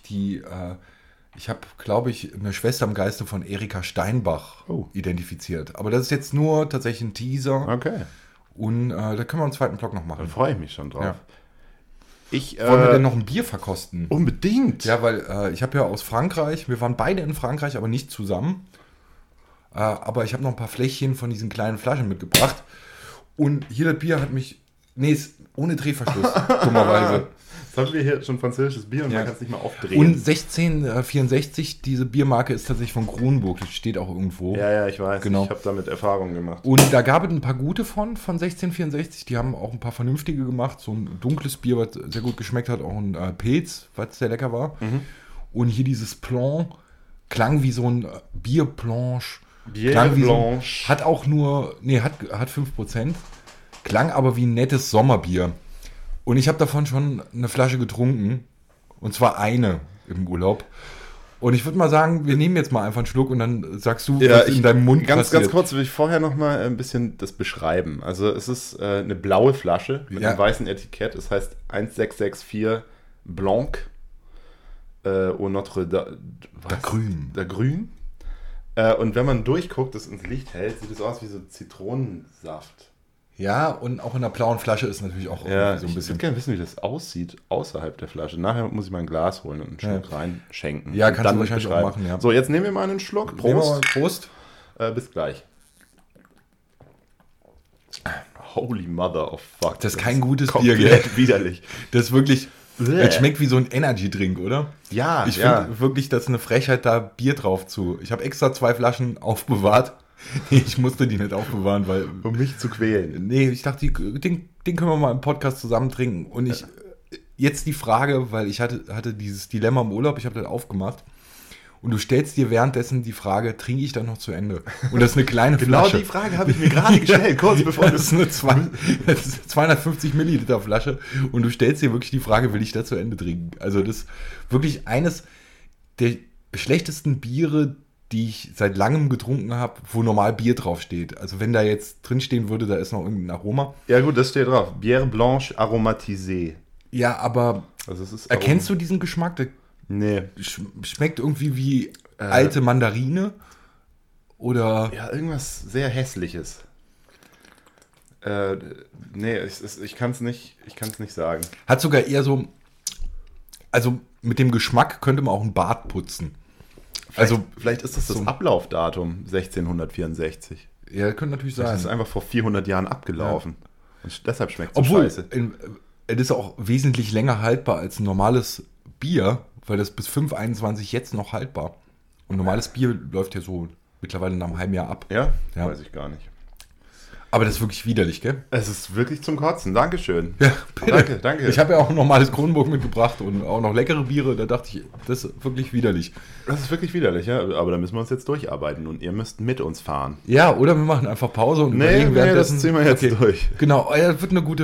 S3: glaube ich, eine Schwester im Geiste von Erika Steinbach identifiziert. Aber das ist jetzt nur tatsächlich ein Teaser.
S2: Okay,
S3: Und da können wir einen zweiten Blog noch
S2: dann
S3: machen.
S2: freue ich mich schon drauf.
S3: Ja.
S2: Ich,
S3: Wollen wir denn noch ein Bier verkosten?
S2: unbedingt.
S3: Ja, weil ich habe ja aus Frankreich, wir waren beide in Frankreich, aber nicht zusammen. Aber ich habe noch ein paar Fläschchen von diesen kleinen Flaschen mitgebracht. Und hier das Bier hat mich, ist ohne Drehverschluss, dummerweise.
S2: Jetzt haben wir hier schon französisches Bier und
S3: Ja.
S2: man kann es nicht mal aufdrehen.
S3: Und 1664, diese Biermarke ist tatsächlich von Kronburg, die steht auch irgendwo.
S2: ja, ich weiß.
S3: Genau.
S2: Ich habe damit Erfahrungen gemacht.
S3: Und da gab es ein paar gute von 1664, die haben auch ein paar vernünftige gemacht. So ein dunkles Bier, was sehr gut geschmeckt hat, auch ein Pilz, was sehr lecker war. Und hier dieses Blanc klang wie so ein Bierblanche.
S2: Bière
S3: Klang wie
S2: Blanche.
S3: hat auch nur, hat 5%, klang aber wie ein nettes Sommerbier. Und ich habe davon schon eine Flasche getrunken, und zwar eine im Urlaub. Und ich würde mal sagen, wir nehmen jetzt mal einfach einen Schluck und dann sagst du, was in deinem Mund
S2: ganz
S3: passiert.
S2: kurz will ich vorher noch mal ein bisschen das beschreiben. Also es ist eine blaue Flasche mit einem weißen Etikett. Es heißt 1664 Blanc au Notre Dame. Der Grün. Und wenn man durchguckt, das ins Licht hält, sieht es aus wie so Zitronensaft.
S3: Ja, und auch in einer blauen Flasche ist natürlich auch
S2: Ja,
S3: irgendwie so ein
S2: ich
S3: bisschen.
S2: würde gerne wissen, wie das aussieht außerhalb der Flasche. Nachher muss ich mal ein Glas holen und einen Schluck reinschenken.
S3: Ja,
S2: Und
S3: kannst du
S2: dann
S3: wahrscheinlich auch
S2: beschreiben.
S3: machen, ja.
S2: So, jetzt nehmen wir mal einen Schluck.
S3: Nehmen wir mal
S2: Prost.
S3: Prost.
S2: Bis gleich. Holy mother of fuck.
S3: Das ist kein gutes
S2: komplett
S3: Bier, gell?
S2: widerlich.
S3: Das ist wirklich.
S2: Bäh.
S3: Das schmeckt wie so ein Energy-Drink, oder?
S2: Ja,
S3: Ich
S2: ja.
S3: finde wirklich, das ist eine Frechheit, da Bier drauf zu. Ich habe extra 2 Flaschen aufbewahrt. Nee, ich musste die nicht aufbewahren, weil.
S2: Um mich zu quälen.
S3: Nee, ich dachte, den können wir mal im Podcast zusammen trinken. Und jetzt die Frage, weil ich hatte dieses Dilemma im Urlaub, ich habe das aufgemacht. Und du stellst dir währenddessen die Frage, trinke ich dann noch zu Ende? Und das ist eine kleine
S2: Genau
S3: Flasche.
S2: die Frage habe ich mir gerade gestellt, kurz bevor
S3: Das ist eine 250 Milliliter Flasche und du stellst dir wirklich die Frage, will ich da zu Ende trinken? Also das ist wirklich eines der schlechtesten Biere, die ich seit langem getrunken habe, wo normal Bier draufsteht. Also wenn da jetzt drinstehen würde, da ist noch irgendein Aroma.
S2: Ja gut, das steht drauf. Bière blanche aromatisée.
S3: Ja, aber
S2: Also es ist
S3: erkennst du diesen Geschmack? Der
S2: Nee.
S3: schmeckt irgendwie wie alte Mandarine oder...
S2: Ja, irgendwas sehr Hässliches. Nee, ich kann es nicht sagen.
S3: Hat sogar eher so, also mit dem Geschmack könnte man auch ein Bad putzen.
S2: Vielleicht ist das
S3: so
S2: Ablaufdatum 1664.
S3: Ja, könnte natürlich
S2: Das
S3: sein.
S2: ist einfach vor 400 Jahren abgelaufen. Und deshalb schmeckt es so
S3: Obwohl,
S2: scheiße.
S3: es ist auch wesentlich länger haltbar als ein normales Bier, weil das bis 5,21 jetzt noch haltbar. Und normales Bier läuft ja so mittlerweile nach einem halben Jahr ab.
S2: Ja?
S3: Ja.
S2: Weiß ich gar nicht.
S3: Aber das ist wirklich widerlich, gell?
S2: Es ist wirklich zum Kotzen. Dankeschön.
S3: Ja, bitte.
S2: Danke.
S3: Ich habe ja auch ein normales Kronenburg mitgebracht und auch noch leckere Biere. Da dachte ich, das ist wirklich widerlich.
S2: Das ist wirklich widerlich, ja. Aber da müssen wir uns jetzt durcharbeiten und ihr müsst mit uns fahren.
S3: Ja, oder wir machen einfach Pause und
S2: Nee,
S3: überlegen währenddessen.
S2: das ziehen wir jetzt durch.
S3: Genau, ja,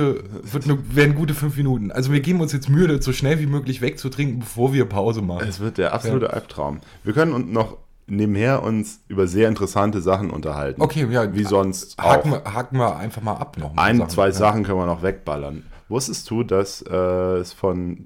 S3: werden gute 5 Minuten. Also wir geben uns jetzt Mühe, das so schnell wie möglich wegzutrinken, bevor wir Pause machen.
S2: Es wird der absolute Albtraum. Wir können uns noch nebenher uns über sehr interessante Sachen unterhalten.
S3: Okay, ja.
S2: Wie sonst auch.
S3: Haken wir einfach mal ab noch. mal
S2: Zwei Sachen können wir noch wegballern. Wusstest du, dass es von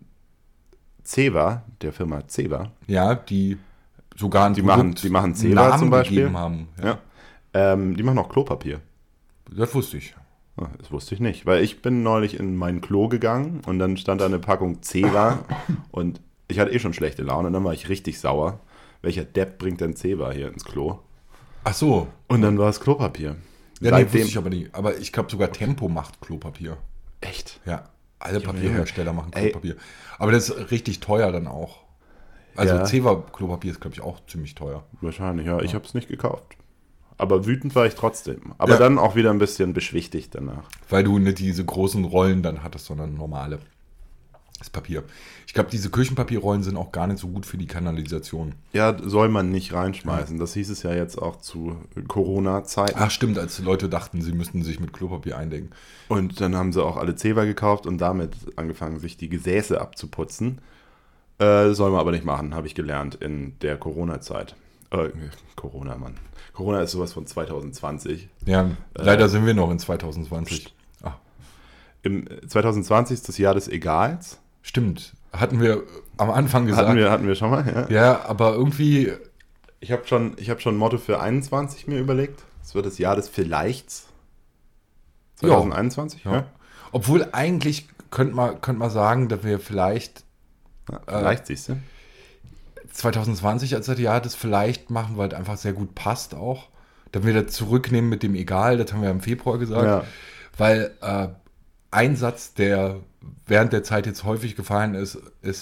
S2: Ceva, der Firma Ceva,
S3: Ja, die sogar ein
S2: die
S3: Produkt
S2: machen Ceva
S3: Namen
S2: zum Beispiel.
S3: gegeben haben. Ja.
S2: Ja. Die machen auch Klopapier.
S3: Das wusste ich.
S2: Ah, das wusste ich nicht, weil ich bin neulich in mein Klo gegangen und dann stand da eine Packung Ceva und ich hatte schon schlechte Laune und dann war ich richtig sauer. Welcher Depp bringt denn Ceva hier ins Klo?
S3: Ach so.
S2: Und dann war es Klopapier.
S3: Ja, nee, wusste ich aber nicht. Aber ich glaube sogar Tempo macht Klopapier.
S2: Echt?
S3: Ja, alle
S2: Junge,
S3: Papierhersteller machen
S2: Ey.
S3: Klopapier. Aber das ist richtig teuer dann auch. Also
S2: Ja.
S3: Ceva-Klopapier ist, glaube ich, auch ziemlich teuer.
S2: Wahrscheinlich, ja. Ich habe es nicht gekauft. Aber wütend war ich trotzdem. Aber
S3: Ja.
S2: dann auch wieder ein bisschen beschwichtigt danach.
S3: Weil du nicht diese großen Rollen dann hattest, sondern normale. Das Papier. Ich glaube, diese Küchenpapierrollen sind auch gar nicht so gut für die Kanalisation.
S2: Ja, soll man nicht reinschmeißen. Das hieß es ja jetzt auch zu Corona-Zeiten.
S3: Ach stimmt, als Leute dachten, sie müssten sich mit Klopapier eindecken.
S2: Und dann haben sie auch alle Ceva gekauft und damit angefangen, sich die Gesäße abzuputzen. Soll man aber nicht machen, habe ich gelernt in der Corona-Zeit. Corona, Mann. Corona ist sowas von 2020.
S3: Ja, leider sind wir noch in 2020. Ach,
S2: Im 2020 ist das Jahr des Egals.
S3: stimmt. Hatten wir am Anfang gesagt.
S2: Hatten wir schon mal, ja.
S3: Ja, aber irgendwie,
S2: Ich habe schon ein Motto für 21 mir überlegt. Es wird das Jahr des Vielleichts. 2021,
S3: ja. Obwohl eigentlich könnte man sagen, dass wir vielleicht
S2: Ja, vielleicht siehst du.
S3: 2020 als das Jahr das vielleicht machen, weil es einfach sehr gut passt auch. Dann wieder zurücknehmen mit dem Egal, das haben wir im Februar gesagt.
S2: Ja.
S3: Weil ein Satz, der während der Zeit jetzt häufig gefallen ist,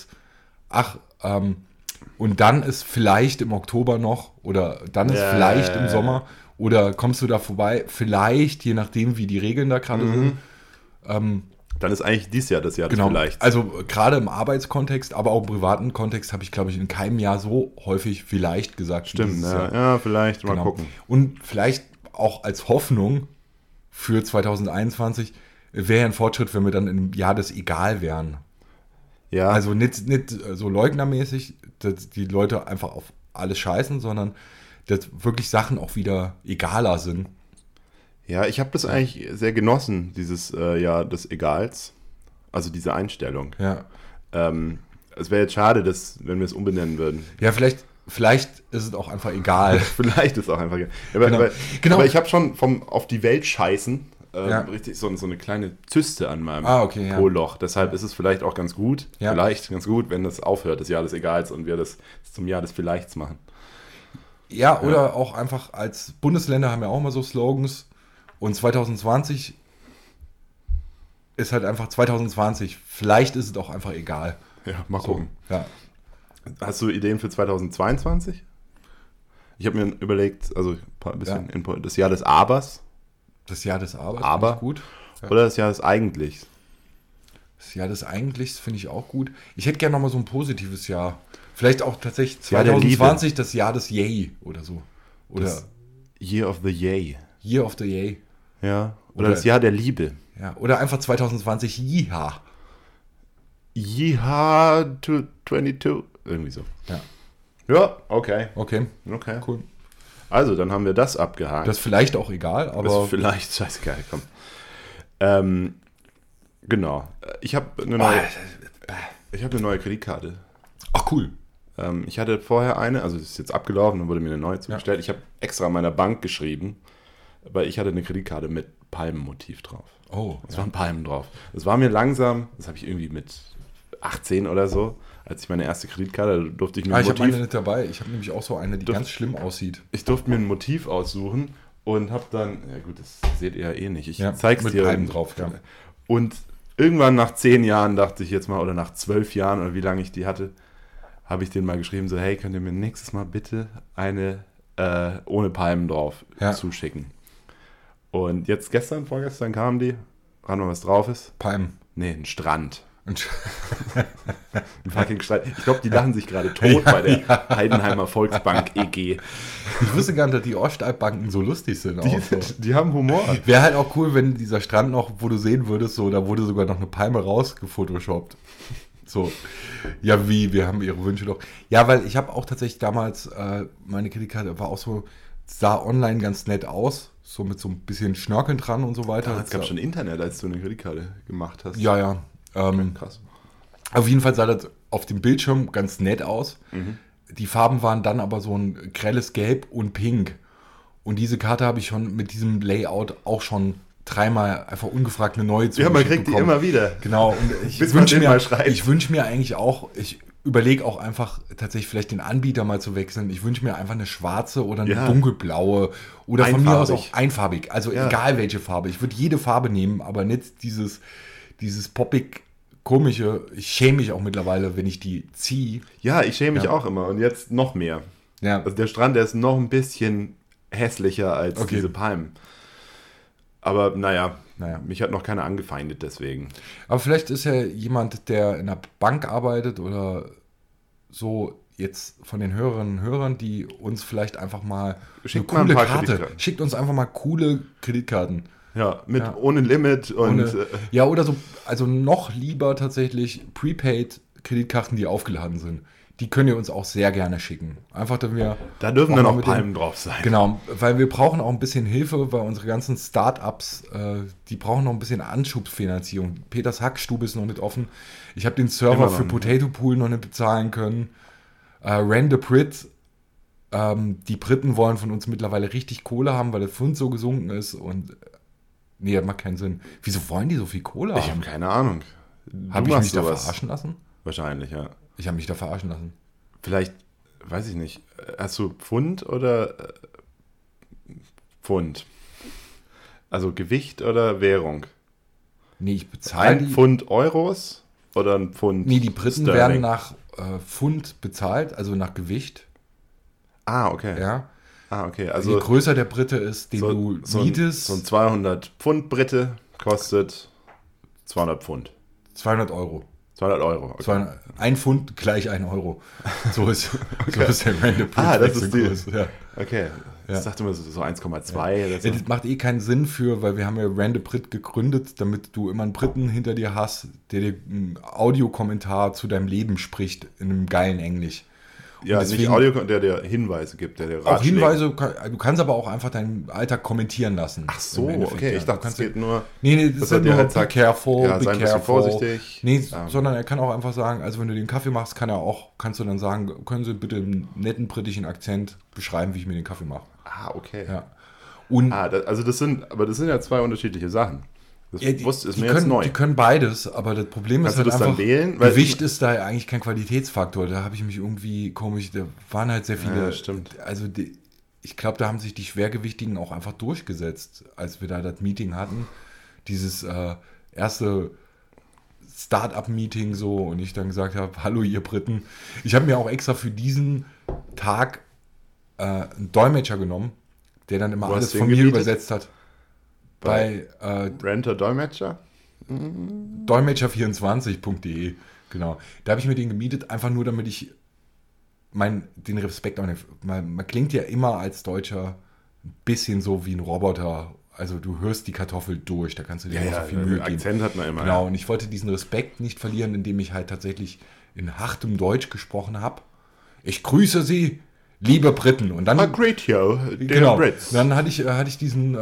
S3: und dann ist vielleicht im Oktober noch oder dann ist vielleicht im Sommer oder kommst du da vorbei, vielleicht, je nachdem, wie die Regeln da gerade sind.
S2: Dann ist eigentlich dieses Jahr das Jahr des
S3: Genau,
S2: Vielleichts.
S3: also gerade im Arbeitskontext, aber auch im privaten Kontext habe ich, glaube ich, in keinem Jahr so häufig vielleicht gesagt. wie
S2: Stimmt,
S3: dieses Jahr.
S2: ja, vielleicht mal
S3: Genau.
S2: gucken.
S3: Und vielleicht auch als Hoffnung für 2021 wäre ja ein Fortschritt, wenn wir dann im Jahr des Egal wären.
S2: Ja,
S3: Also nicht so leugnermäßig, dass die Leute einfach auf alles scheißen, sondern dass wirklich Sachen auch wieder egaler sind.
S2: ja, ich habe das eigentlich sehr genossen, dieses Jahr des Egals. Also diese Einstellung.
S3: Ja,
S2: Es wäre jetzt schade, wenn wir es umbenennen würden.
S3: ja vielleicht ist es auch einfach egal.
S2: Vielleicht ist auch einfach. Ja,
S3: Genau.
S2: aber ich habe schon vom auf die Welt scheißen
S3: Ja.
S2: richtig so eine kleine Zyste an meinem
S3: Okay, ja.
S2: Po-Loch. Deshalb ist es vielleicht auch ganz gut,
S3: Ja.
S2: wenn das aufhört, das Jahr des Egals, und wir das zum Jahr des Vielleichts machen.
S3: Ja, oder auch einfach als Bundesländer haben ja auch mal so Slogans. Und 2020 ist halt einfach 2020. Vielleicht ist es auch einfach egal.
S2: Ja, mal
S3: So,
S2: gucken.
S3: ja.
S2: Hast du Ideen für 2022? Ich habe mir überlegt, also ein bisschen
S3: Ja.
S2: Input, das Jahr des Abers
S3: Das Jahr des Arbeit
S2: Aber-
S3: finde ich gut. Ja.
S2: oder das Jahr des Eigentlichs?
S3: Das Jahr des Eigentlichs finde ich auch gut. Ich hätte gerne nochmal so ein positives Jahr. Vielleicht auch tatsächlich
S2: Jahr der
S3: 2020 das Jahr des Yay oder so. Oder
S2: Das Year of the Yay.
S3: Year of the Yay.
S2: Ja. Oder
S3: Oder-
S2: das Jahr der Liebe.
S3: Ja, oder einfach 2020 Yeeha.
S2: Yeehaw to 22. Irgendwie so.
S3: Ja,
S2: Ja, okay.
S3: okay,
S2: Okay.
S3: cool.
S2: Also, dann haben wir das abgehakt.
S3: Das ist vielleicht auch egal,
S2: Das
S3: aber
S2: ist vielleicht scheißegal, komm. Genau. Ich habe eine neue Kreditkarte.
S3: ach cool.
S2: Ich hatte vorher eine, also das ist jetzt abgelaufen und wurde mir eine neue zugestellt. Ich habe extra meiner Bank geschrieben, weil ich hatte eine Kreditkarte mit Palmenmotiv drauf.
S3: Oh,
S2: Es waren Palmen drauf. Das war mir langsam, das habe ich irgendwie mit 18 oder so, als ich meine erste Kreditkarte, da durfte ich mir
S3: ich habe meine nicht dabei. Ich habe nämlich auch so eine, die ganz schlimm aussieht.
S2: Ich durfte mir ein Motiv aussuchen und habe dann, ja gut, das seht ihr ja eh nicht, ich
S3: Ja,
S2: zeig's
S3: mit
S2: dir.
S3: Palmen drauf, ja.
S2: Und irgendwann nach 10 Jahren dachte ich jetzt mal, oder nach 12 Jahren oder wie lange ich die hatte, habe ich denen mal geschrieben, so hey, könnt ihr mir nächstes Mal bitte eine ohne Palmen drauf zuschicken. Und jetzt vorgestern kamen die, ran mal was drauf ist.
S3: Palmen.
S2: Nee, ein Strand.
S3: Und
S2: Ein fucking Strand. Ich glaube, die lachen sich gerade tot bei der Heidenheimer Volksbank EG.
S3: ich wusste gar nicht, dass die Ostalbbanken so lustig sind. Auch so.
S2: Die haben Humor.
S3: Wäre halt auch cool, wenn dieser Strand noch, wo du sehen würdest, so, da wurde sogar noch eine Palme rausgefotoshoppt. So, ja wie, wir haben ihre Wünsche doch. Ja, weil ich habe auch tatsächlich damals, meine Kreditkarte war auch so, sah online ganz nett aus, so mit so ein bisschen Schnörkeln dran und so weiter.
S2: Es gab schon Internet, als du eine Kreditkarte gemacht hast.
S3: Ja, ja.
S2: Krass.
S3: Auf jeden Fall sah das auf dem Bildschirm ganz nett aus. Die Farben waren dann aber so ein grelles Gelb und Pink. Und diese Karte habe ich schon mit diesem Layout auch schon dreimal einfach ungefragt eine neue
S2: Ja, man kriegt die immer wieder.
S3: Genau. Und ich
S2: Bis man
S3: wünsche
S2: den mal schreibt.
S3: ich wünsch mir eigentlich auch, ich überlege auch einfach tatsächlich vielleicht den Anbieter mal zu wechseln. Ich wünsche mir einfach eine schwarze oder eine dunkelblaue oder von mir aus auch einfarbig. Also egal welche Farbe. Ich würde jede Farbe nehmen, aber nicht dieses poppig komische. Ich schäme mich auch mittlerweile, wenn ich die ziehe.
S2: Ja, ich schäme mich auch immer und jetzt noch mehr.
S3: Ja.
S2: Also der Strand, der ist noch ein bisschen hässlicher als diese Palmen. Aber naja, mich hat noch keiner angefeindet deswegen.
S3: Aber vielleicht ist ja jemand, der in einer Bank arbeitet oder so, jetzt von den Hörerinnen und Hörern, die uns vielleicht einfach mal
S2: Schickt
S3: eine
S2: mal ein
S3: coole
S2: paar
S3: Karte.
S2: Kreditkarten.
S3: Schickt uns einfach mal coole Kreditkarten.
S2: Ja, ohne Limit und
S3: Ja, oder so, also noch lieber tatsächlich Prepaid-Kreditkarten, die aufgeladen sind. Die könnt ihr uns auch sehr gerne schicken. Einfach, dass wir.
S2: da dürfen dann auch Palmen drauf sein.
S3: Genau, weil wir brauchen auch ein bisschen Hilfe, weil unsere ganzen Startups, die brauchen noch ein bisschen Anschubsfinanzierung. Peters Hackstube ist noch nicht offen. Ich habe den Server
S2: Immer noch
S3: für
S2: nicht.
S3: Potato Pool noch nicht bezahlen können. Rand the Brit, die Briten wollen von uns mittlerweile richtig Kohle haben, weil der Pfund so gesunken ist und nee, das macht keinen Sinn. Wieso wollen die so viel Kohle
S2: Ich habe
S3: haben?
S2: keine Ahnung.
S3: Habe
S2: Du
S3: ich
S2: machst
S3: mich da
S2: sowas.
S3: verarschen lassen?
S2: Wahrscheinlich, ja.
S3: Ich habe mich da verarschen lassen.
S2: Vielleicht, weiß ich nicht, hast du Pfund oder Pfund? Also Gewicht oder Währung?
S3: Nee, ich bezahle
S2: Ein
S3: die.
S2: Pfund Euros oder ein Pfund
S3: Nee, die Briten
S2: Sterling?
S3: werden nach Pfund bezahlt, also nach Gewicht.
S2: Ah, okay.
S3: Ja.
S2: Ah, okay.
S3: Je
S2: Also
S3: größer der Brite ist, den du mietest,
S2: so ein 200 Pfund Brite kostet 200 Pfund.
S3: 200 Euro.
S2: 200 Euro. Okay.
S3: 200, ein Pfund gleich 1 Euro. So ist der Random
S2: Das ist
S3: Wechselkurs. Ja.
S2: Okay.
S3: Ja.
S2: Ich dachte immer so 1,2 oder
S3: Ja,
S2: so.
S3: das macht eh keinen Sinn weil wir haben ja Random Brit gegründet, damit du immer einen Briten hinter dir hast, der dir einen Audiokommentar zu deinem Leben spricht in einem geilen Englisch.
S2: Ja,
S3: deswegen-
S2: nicht Audio, der dir Hinweise gibt, der dir
S3: Auch
S2: Ratschläge.
S3: Hinweise, du kannst aber auch einfach deinen Alltag kommentieren lassen.
S2: Ach so,
S3: Im Endeffekt,
S2: okay.
S3: ja.
S2: Ich dachte,
S3: Du kannst
S2: es geht nur...
S3: Nee, das
S2: dass
S3: ist
S2: er
S3: ja
S2: dir
S3: nur
S2: halt
S3: be
S2: sagt,
S3: careful,
S2: ja,
S3: be
S2: sei ein bisschen
S3: careful.
S2: vorsichtig.
S3: Nee, sondern er kann auch einfach sagen, also wenn du den Kaffee machst, kannst du dann sagen, können Sie bitte im netten britischen Akzent beschreiben, wie ich mir den Kaffee mache.
S2: Ah, okay.
S3: Ja. Und
S2: Das sind ja zwei unterschiedliche Sachen. Das
S3: ja,
S2: ist mir jetzt neu.
S3: die können beides, aber das Problem
S2: Kannst
S3: ist
S2: du
S3: halt
S2: das
S3: einfach,
S2: dann wählen? Weil
S3: Gewicht ist da eigentlich kein Qualitätsfaktor. Da habe ich mich irgendwie komisch, da waren halt sehr viele,
S2: Ja, stimmt.
S3: also ich glaube, da haben sich die Schwergewichtigen auch einfach durchgesetzt, als wir da das Meeting hatten. Dieses erste Start-up-Meeting so und ich dann gesagt habe, hallo ihr Briten. Ich habe mir auch extra für diesen Tag einen Dolmetscher genommen, der dann immer
S2: Wo
S3: alles
S2: hast du
S3: von
S2: den
S3: mir
S2: gemietet?
S3: übersetzt hat. Bei
S2: Renter Dolmetscher?
S3: Dolmetscher24.de, genau. Da habe ich mir den gemietet, einfach nur, damit ich den Respekt auch nicht. Man klingt ja immer als Deutscher ein bisschen so wie ein Roboter. Also du hörst die Kartoffel durch, da kannst du dir immer so viel Mühe geben.
S2: Akzent hat man immer.
S3: Genau, und ich wollte diesen Respekt nicht verlieren, indem ich halt tatsächlich in hartem Deutsch gesprochen habe. Ich grüße Sie, liebe Briten. Und dann,
S2: great yo, dear
S3: genau,
S2: Brits.
S3: dann hatte ich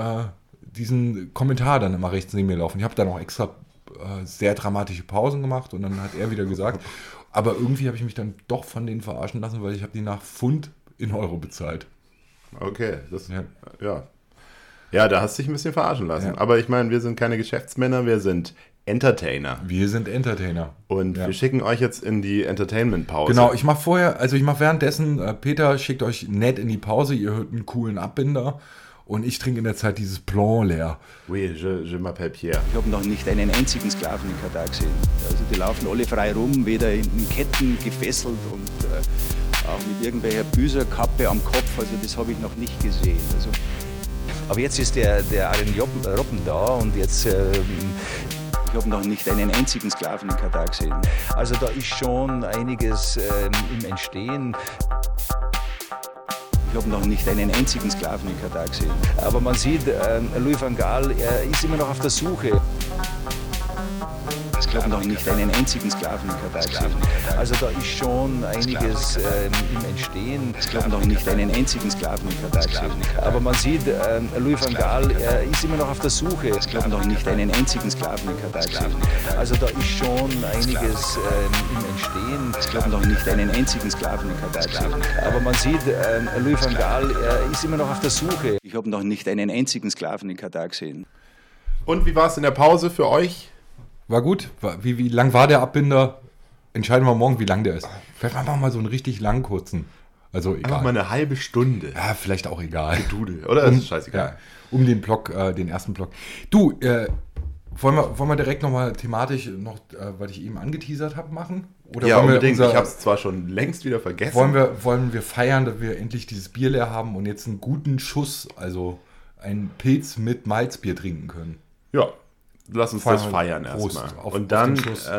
S3: diesen Kommentar dann immer rechts neben mir laufen. Ich habe dann auch extra sehr dramatische Pausen gemacht und dann hat er wieder gesagt, aber irgendwie habe ich mich dann doch von denen verarschen lassen, weil ich habe die nach Pfund in Euro bezahlt.
S2: Okay, ja. Ja, da hast du dich ein bisschen verarschen lassen.
S3: Ja.
S2: Aber ich meine, wir sind keine Geschäftsmänner, wir sind Entertainer.
S3: Wir sind Entertainer.
S2: Und wir schicken euch jetzt in die Entertainment-Pause.
S3: Genau, ich mache währenddessen, Peter schickt euch nett in die Pause, ihr hört einen coolen Abbinder und ich trinke in der Zeit dieses Blanc leer.
S2: Oui, je m'appelle Pierre.
S5: Ich habe noch nicht einen einzigen Sklaven in Katar gesehen. Also die laufen alle frei rum, weder in Ketten gefesselt und auch mit irgendwelcher Büserkappe am Kopf. Also das habe ich noch nicht gesehen. Also aber jetzt ist der Arjen Robben da und jetzt... Ich habe noch nicht einen einzigen Sklaven in Katar gesehen. Also da ist schon einiges im Entstehen. Ich habe noch nicht einen einzigen Sklaven in Katar gesehen. Aber man sieht, Louis van Gaal, er ist immer noch auf der Suche. Ich habe noch nicht einen einzigen Sklaven in Katar gesehen. Also da ist schon einiges im Entstehen. Ich habe noch nicht einen einzigen Sklaven in Katar gesehen. Aber man sieht, Louis van Gaal, er ist immer noch auf der Suche. Ich habe noch nicht einen einzigen Sklaven in Katar gesehen. Also da ist schon einiges im Entstehen. Ich habe noch nicht einen einzigen Sklaven in Katar gesehen. Aber man sieht, Louis van Gaal, er ist immer noch auf der Suche. Ich habe noch nicht einen einzigen Sklaven in Katar gesehen.
S2: Und wie war es in der Pause für euch?
S3: War gut. Wie lang war der Abbinder? Entscheiden wir morgen, wie lang der ist. Vielleicht machen wir mal so einen richtig langen, kurzen. Also egal.
S2: Einfach mal eine halbe Stunde.
S3: Ja, vielleicht auch egal.
S2: Dudel, oder? Das ist scheißegal.
S3: Ja, um den Block, den ersten Block. Du, wollen wir direkt nochmal thematisch noch, was ich eben angeteasert habe, machen? Oder
S2: Ja,
S3: wollen wir
S2: unbedingt. Ich habe es zwar schon längst wieder vergessen.
S3: wollen wir feiern, dass wir endlich dieses Bier leer haben und jetzt einen guten Schuss, also einen Pilz mit Malzbier trinken können?
S2: Ja, lass uns das feiern
S3: Prost
S2: erstmal.
S3: auf
S2: Und dann
S3: den Schuss.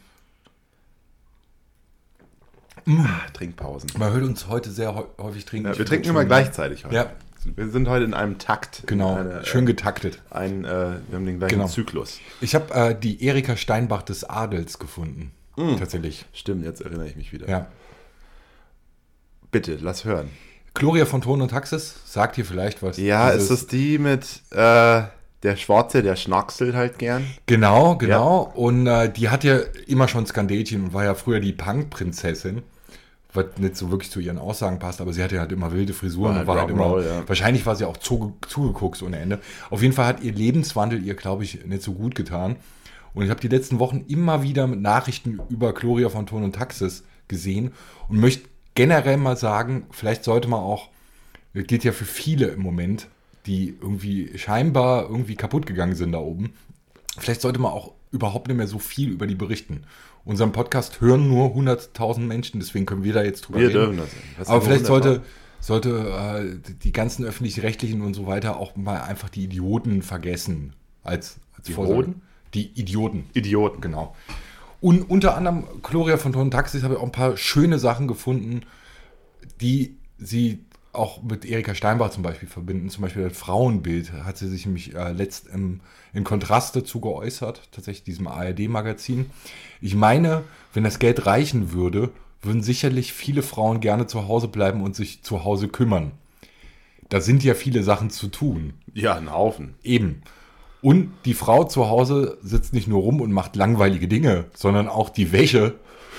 S2: Trinkpausen.
S3: Man hört uns heute sehr häufig trinken.
S2: Ja, wir trinken immer gleichzeitig heute.
S3: Ja.
S2: Wir sind heute in einem Takt.
S3: Genau, schön getaktet.
S2: Wir haben den gleichen
S3: Genau.
S2: Zyklus.
S3: Ich habe die Erika Steinbach des Adels gefunden. Tatsächlich.
S2: Stimmt, jetzt erinnere ich mich wieder.
S3: Ja.
S2: Bitte, lass hören.
S3: Gloria von Ton und Taxis, sagt hier vielleicht was.
S2: Ja,
S3: Dieses-
S2: ist das die mit der Schwarze, der schnackselt halt gern?
S3: Genau. Und die hat ja immer schon Skandelchen und war ja früher die Punk-Prinzessin, was nicht so wirklich zu ihren Aussagen passt, aber sie hatte halt immer wilde Frisuren
S2: War
S3: und war halt immer,
S2: Rock'n'Roll, ja.
S3: wahrscheinlich war sie auch zugeguckt ohne Ende. Auf jeden Fall hat ihr Lebenswandel ihr, glaube ich, nicht so gut getan. Und ich habe die letzten Wochen immer wieder mit Nachrichten über Gloria von Ton und Taxis gesehen und möchte generell mal sagen, vielleicht sollte man auch, das gilt ja für viele im Moment, die irgendwie scheinbar irgendwie kaputt gegangen sind da oben, vielleicht sollte man auch überhaupt nicht mehr so viel über die berichten. Unseren Podcast hören nur 100.000 Menschen, deswegen können wir da jetzt drüber
S2: Wir
S3: reden.
S2: dürfen das. Was
S3: Aber
S2: sind
S3: vielleicht
S2: 100.000?
S3: sollte die ganzen Öffentlich-Rechtlichen und so weiter auch mal einfach die Idioten vergessen. Als
S2: Die
S3: Vorsage.
S2: Hoden?
S3: Die Idioten.
S2: Idioten.
S3: Genau. Und unter anderem Gloria von Ton und Taxis habe ich auch ein paar schöne Sachen gefunden, die sie auch mit Erika Steinbach zum Beispiel verbinden. Zum Beispiel das Frauenbild hat sie sich nämlich letzt in Kontrast dazu geäußert, tatsächlich diesem ARD-Magazin. Ich meine, wenn das Geld reichen würde, würden sicherlich viele Frauen gerne zu Hause bleiben und sich zu Hause kümmern. Da sind ja viele Sachen zu tun.
S2: Ja, ein Haufen.
S3: Eben. Und die Frau zu Hause sitzt nicht nur rum und macht langweilige Dinge, sondern auch die Wäsche.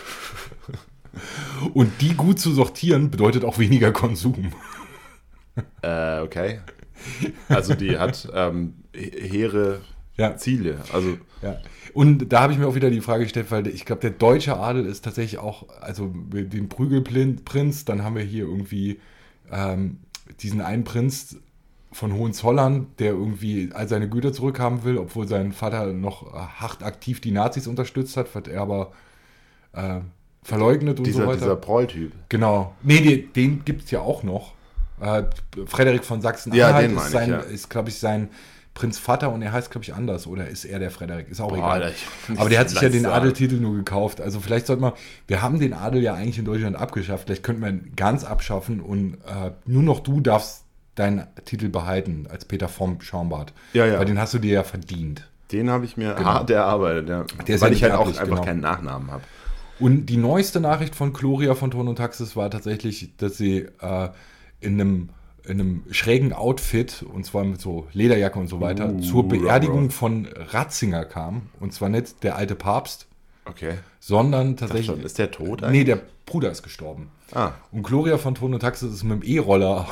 S3: Und die gut zu sortieren bedeutet auch weniger Konsum.
S2: Okay. Also die hat hehre
S3: Ja.
S2: Ziele. Also
S3: Ja. Und da habe ich mir auch wieder die Frage gestellt, weil ich glaube, der deutsche Adel ist tatsächlich auch, also den Prügelprinz, dann haben wir hier irgendwie diesen einen Prinz von Hohenzollern, der irgendwie all seine Güter zurückhaben will, obwohl sein Vater noch hart aktiv die Nazis unterstützt hat, was er aber verleugnet und so weiter.
S2: dieser Proll-Typ.
S3: Genau. Nee, den gibt es ja auch noch. Frederik von Sachsen-Anhalt
S2: Ja, den meine ich, ja.
S3: ist, glaube ich, sein Prinzvater und er heißt, glaube ich, anders. Oder ist er der Frederik? Ist auch
S2: Boah,
S3: egal.
S2: Alter, ich-
S3: Aber der hat sich ja den
S2: Lass
S3: Adeltitel nur gekauft. Also vielleicht sollte man, wir haben den Adel ja eigentlich in Deutschland abgeschafft. Vielleicht könnten wir ihn ganz abschaffen und nur noch du darfst deinen Titel behalten als Peter vom Schaumbart.
S2: Ja, ja.
S3: Weil den hast du dir ja verdient.
S2: Den habe ich mir
S3: Genau.
S2: hart erarbeitet, ja.
S3: Der ist
S2: Weil
S3: ja
S2: ich halt
S3: nicht
S2: auch
S3: erblich,
S2: einfach
S3: genau.
S2: keinen Nachnamen habe.
S3: Und die neueste Nachricht von Gloria von Ton und Taxis war tatsächlich, dass sie in einem schrägen Outfit, und zwar mit so Lederjacke und so weiter, zur Beerdigung von Ratzinger kam. Und zwar nicht der alte Papst,
S2: Okay.
S3: sondern
S2: Sag
S3: tatsächlich...
S2: schon, ist der tot
S3: Nee,
S2: eigentlich?
S3: der Bruder ist gestorben.
S2: Ah,
S3: Und Gloria von Ton und Taxis ist mit dem E-Roller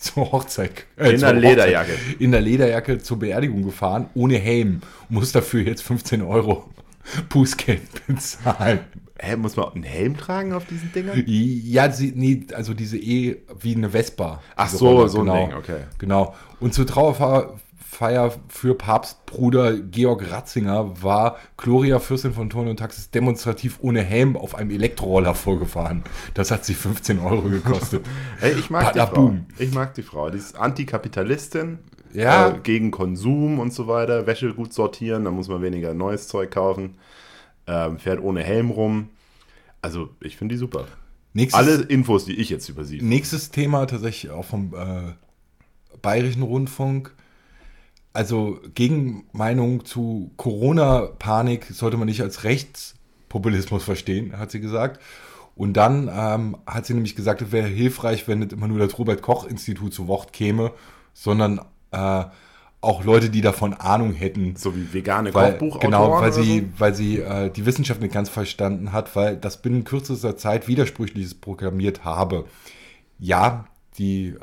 S3: zur Hochzeit.
S2: In der Lederjacke.
S3: In der Lederjacke zur Beerdigung gefahren, ohne Helm. Muss dafür jetzt 15 Euro Bußgeld bezahlen.
S2: Muss man einen Helm tragen auf diesen Dingern?
S3: Ja, also diese wie eine Vespa.
S2: Ach
S3: diese
S2: so,
S3: Roller,
S2: so ein
S3: genau,
S2: Ding, okay.
S3: Genau. Und zur Trauerfeier für Papstbruder Georg Ratzinger war Gloria, Fürstin von Thurn und Taxis, demonstrativ ohne Helm auf einem Elektroroller vorgefahren. Das hat sie 15 Euro gekostet.
S2: Hey, ich mag die Frau. Ich mag die Frau. Die ist Antikapitalistin, gegen Konsum und so weiter, Wäsche gut sortieren, da muss man weniger neues Zeug kaufen, fährt ohne Helm rum. Also, ich finde die super. Alle Infos, die ich jetzt über sie.
S3: Nächstes Thema tatsächlich auch vom Bayerischen Rundfunk. Also Gegenmeinung zu Corona-Panik sollte man nicht als Rechtspopulismus verstehen, hat sie gesagt. Und dann hat sie nämlich gesagt, es wäre hilfreich, wenn nicht immer nur das Robert-Koch-Institut zu Wort käme, sondern auch Leute, die davon Ahnung hätten.
S2: So wie vegane Kochbuchautoren.
S3: Genau, weil sie die Wissenschaft nicht ganz verstanden hat, weil das binnen kürzester Zeit Widersprüchliches proklamiert habe. Ja, die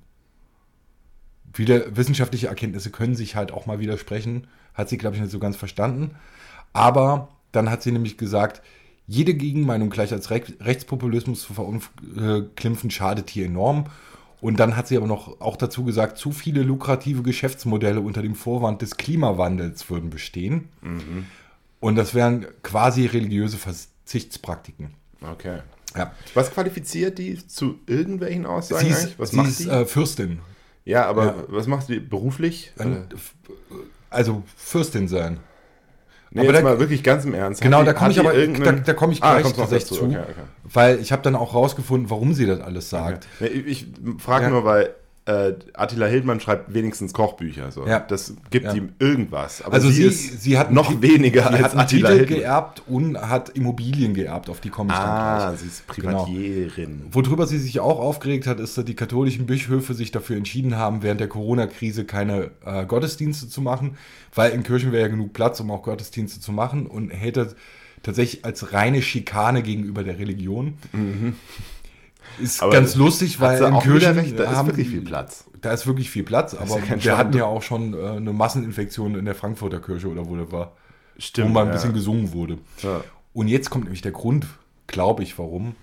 S3: wissenschaftliche Erkenntnisse können sich halt auch mal widersprechen. Hat sie, glaube ich, nicht so ganz verstanden. Aber dann hat sie nämlich gesagt, jede Gegenmeinung gleich als Rechtspopulismus zu verunglimpfen, schadet hier enorm. Und dann hat sie aber noch auch dazu gesagt, zu viele lukrative Geschäftsmodelle unter dem Vorwand des Klimawandels würden bestehen. Mhm. Und das wären quasi religiöse Verzichtspraktiken.
S2: Okay.
S3: Ja.
S2: Was qualifiziert die zu irgendwelchen Aussagen eigentlich? Was macht
S3: sie ist Fürstin.
S2: Ja, aber was macht die beruflich?
S3: Also Fürstin sein.
S2: Nee, aber jetzt mal wirklich ganz im Ernst.
S3: Genau, da komme ich gleich tatsächlich zu.
S2: Okay.
S3: Weil ich habe dann auch rausgefunden, warum sie das alles sagt.
S2: Okay. Ich frage nur, weil Attila Hildmann schreibt wenigstens Kochbücher. So. Ja. Das gibt ihm irgendwas. Aber
S3: also sie hat
S2: noch weniger
S3: als
S2: als Attila
S3: Titel
S2: Hildmann.
S3: Geerbt und hat Immobilien geerbt, auf die komme ich dann gleich.
S2: Sie ist Privatierin.
S3: Genau. Worüber sie sich auch aufgeregt hat, ist, dass die katholischen Bischöfe sich dafür entschieden haben, während der Corona-Krise keine Gottesdienste zu machen, weil in Kirchen wäre ja genug Platz, um auch Gottesdienste zu machen, und hält das tatsächlich als reine Schikane gegenüber der Religion. Mhm. Ist aber ganz lustig, weil in Kirchen
S2: recht, da ist wirklich viel Platz.
S3: Da ist wirklich viel Platz, aber wir hatten ja auch schon eine Masseninfektion in der Frankfurter Kirche oder wo das war.
S2: Stimmt,
S3: wo mal ein bisschen gesungen wurde.
S2: Ja.
S3: Und jetzt kommt nämlich der Grund, glaube ich, warum.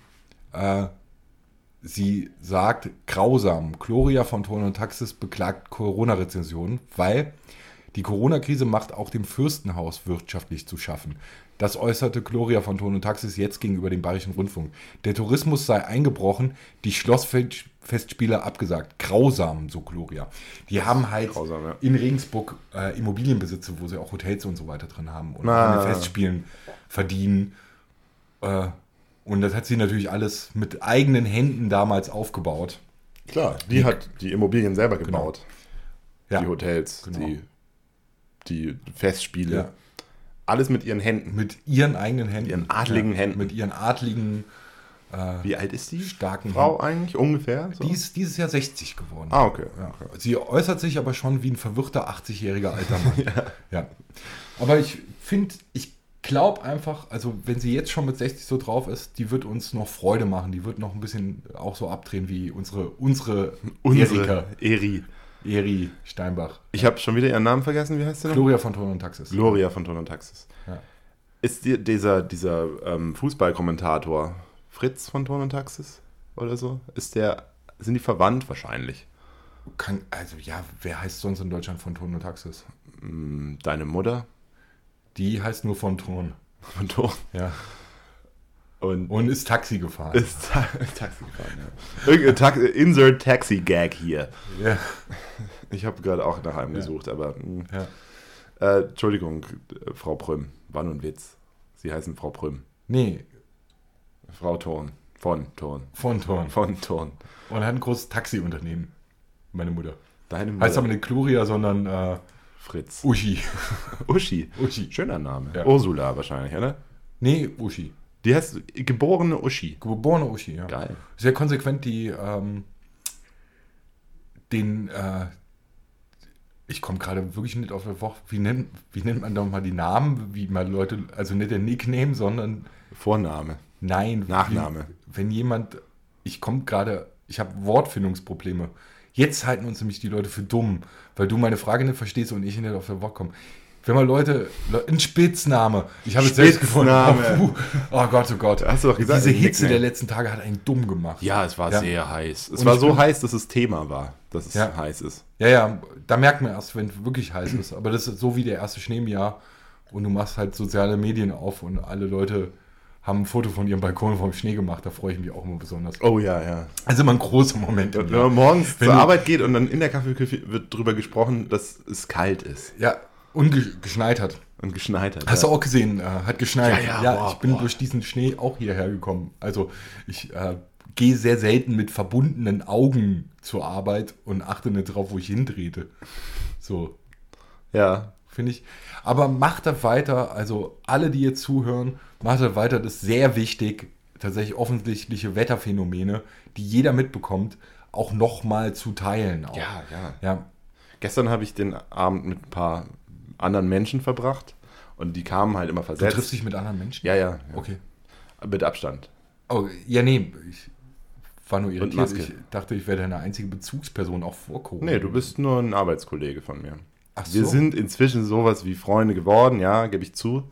S3: Sie sagt, grausam, Gloria von Thurn und Taxis beklagt Corona-Rezensionen, weil die Corona-Krise macht auch dem Fürstenhaus wirtschaftlich zu schaffen. Das äußerte Gloria von Thurn und Taxis jetzt gegenüber dem Bayerischen Rundfunk. Der Tourismus sei eingebrochen, die Schlossfestspiele abgesagt. Grausam, so Gloria. Die haben halt in Regensburg Immobilienbesitze, wo sie auch Hotels und so weiter drin haben und an den Festspielen verdienen. Und das hat sie natürlich alles mit eigenen Händen damals aufgebaut.
S2: Klar, die hat die Immobilien selber gebaut.
S3: Genau.
S2: Die Hotels, die Festspiele. Ja. Alles mit ihren Händen.
S3: Mit ihren eigenen Händen.
S2: Ihren adligen Händen.
S3: Mit ihren adligen
S2: Wie alt ist die
S3: starken
S2: Frau eigentlich ungefähr? So?
S3: Die ist dieses Jahr 60 geworden.
S2: Ah, okay.
S3: Sie äußert sich aber schon wie ein verwirrter 80-jähriger alter Mann. Ja. Aber ich glaube einfach, also wenn sie jetzt schon mit 60 so drauf ist, die wird uns noch Freude machen. Die wird noch ein bisschen auch so abdrehen wie unsere Erika. Eri Steinbach.
S2: Ich habe schon wieder ihren Namen vergessen. Wie heißt sie noch?
S3: Gloria von Thurn und Taxis.
S2: Gloria von Thurn und Taxis.
S3: Ja.
S2: Ist dieser Fußballkommentator Fritz von Thurn und Taxis oder so? Sind die verwandt wahrscheinlich?
S3: Wer heißt sonst in Deutschland von Thurn und Taxis?
S2: Deine Mutter?
S3: Die heißt nur von Thurn.
S2: Von Thurn?
S3: Ja. Und ist Taxi gefahren.
S2: Ist Taxi gefahren, ja. Insert Taxi-Gag hier.
S3: Ja.
S2: Ich habe gerade auch nach einem gesucht, aber... Entschuldigung, Frau Prüm. War nur ein Witz. Sie heißen Frau Prüm.
S3: Nee.
S2: Frau Thurn. Von Thurn. Und
S3: hat ein großes Taxiunternehmen. Meine Mutter.
S2: Deine Mutter.
S3: Heißt aber nicht Gloria, sondern...
S2: Fritz.
S3: Uschi.
S2: Uschi. Schöner Name. Ja. Ursula wahrscheinlich, oder?
S3: Nee, Uschi.
S2: Die heißt geborene Uschi.
S3: Geborene Uschi, ja.
S2: Geil.
S3: Sehr konsequent ich komme gerade wirklich nicht auf das Wort, wie nennt man doch mal die Namen, wie mal Leute, also nicht der Nickname, sondern...
S2: Vorname.
S3: Nein.
S2: Nachname.
S3: Wenn jemand, ich habe Wortfindungsprobleme. Jetzt halten uns nämlich die Leute für dumm, weil du meine Frage nicht verstehst und ich nicht auf das Wort komme. Wenn mal Leute, ein Spitzname, ich habe es selbst gefunden. Oh Gott.
S2: Hast du doch gesagt,
S3: diese Hitze der letzten Tage hat einen dumm gemacht.
S2: Ja, es war sehr heiß. Es war so heiß, dass es Thema war, dass es heiß ist.
S3: Ja, da merkt man erst, wenn es wirklich heiß ist. Aber das ist so wie der erste Schnee im Jahr und du machst halt soziale Medien auf und alle Leute haben ein Foto von ihrem Balkon vom Schnee gemacht. Da freue ich mich auch immer besonders.
S2: Oh ja.
S3: Also immer ein großer Moment.
S2: Wenn man morgens zur Arbeit geht und dann in der Kaffeeküche wird drüber gesprochen, dass es kalt ist.
S3: Ja, und geschneit hat.
S2: Und geschneit hat.
S3: Hast du auch gesehen, hat geschneit.
S2: Ja,
S3: ich bin durch diesen Schnee auch hierher gekommen. Also ich gehe sehr selten mit verbundenen Augen zur Arbeit und achte nicht drauf, wo ich hintrete. So.
S2: Ja.
S3: Finde ich. Aber macht das weiter, also alle, die jetzt zuhören, macht das weiter, das ist sehr wichtig, tatsächlich offensichtliche Wetterphänomene, die jeder mitbekommt, auch nochmal zu teilen. Auch. Ja.
S2: Gestern habe ich den Abend mit ein paar anderen Menschen verbracht und die kamen halt immer versetzt.
S3: Du triffst dich mit anderen Menschen?
S2: Ja.
S3: Okay.
S2: Mit Abstand.
S3: Oh, ja, nee, ich war nur irritiert.
S2: Maske.
S3: Ich dachte, ich wäre deine einzige Bezugsperson auch vor Corona.
S2: Nee, du bist nur ein Arbeitskollege von mir.
S3: Ach so.
S2: Wir sind inzwischen sowas wie Freunde geworden, ja, gebe ich zu.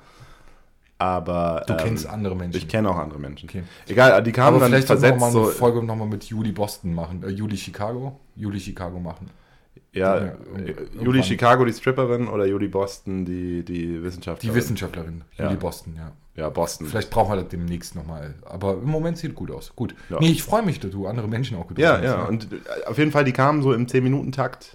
S2: Aber
S3: du kennst andere Menschen.
S2: Ich kenne auch andere Menschen.
S3: Okay.
S2: Egal, die kamen
S3: aber
S2: dann
S3: vielleicht
S2: versetzt.
S3: Vielleicht mal eine Folge nochmal mit Julie Boston machen. Julie Chicago machen.
S2: Ja, Julie Chicago, die Stripperin, oder Julie Boston, die Wissenschaftlerin?
S3: Die Wissenschaftlerin, Julie Boston, ja.
S2: Ja, Boston.
S3: Vielleicht brauchen wir das demnächst nochmal. Aber im Moment sieht gut aus. Gut.
S2: Ja.
S3: Nee, ich freue mich, dass du andere Menschen auch getroffen hast.
S2: Ja. Und auf jeden Fall, die kamen so im 10-Minuten-Takt.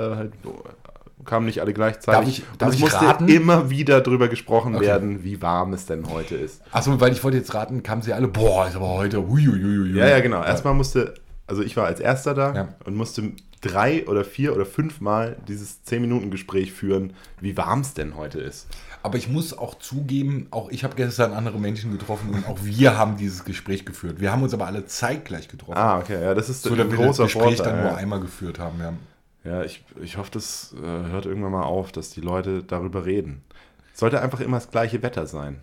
S2: Kamen nicht alle gleichzeitig.
S3: Darf ich
S2: musste
S3: raten?
S2: immer wieder drüber gesprochen werden, wie warm es denn heute ist.
S3: Achso, weil ich wollte jetzt raten, kamen sie alle, boah, ist aber heute, huiuiui.
S2: Ja, genau. Erstmal also ich war als Erster da und musste 3 oder 4 oder 5 Mal dieses 10-Minuten-Gespräch führen, wie warm es denn heute ist.
S3: Aber ich muss auch zugeben, auch ich habe gestern andere Menschen getroffen und auch wir haben dieses Gespräch geführt. Wir haben uns aber alle zeitgleich getroffen.
S2: Ah, okay. Ja, das ist
S3: so,
S2: ein großer
S3: das Gespräch
S2: Vorteil.
S3: dann nur einmal geführt haben,
S2: Ja, ich hoffe, das hört irgendwann mal auf, dass die Leute darüber reden. Es sollte einfach immer das gleiche Wetter sein.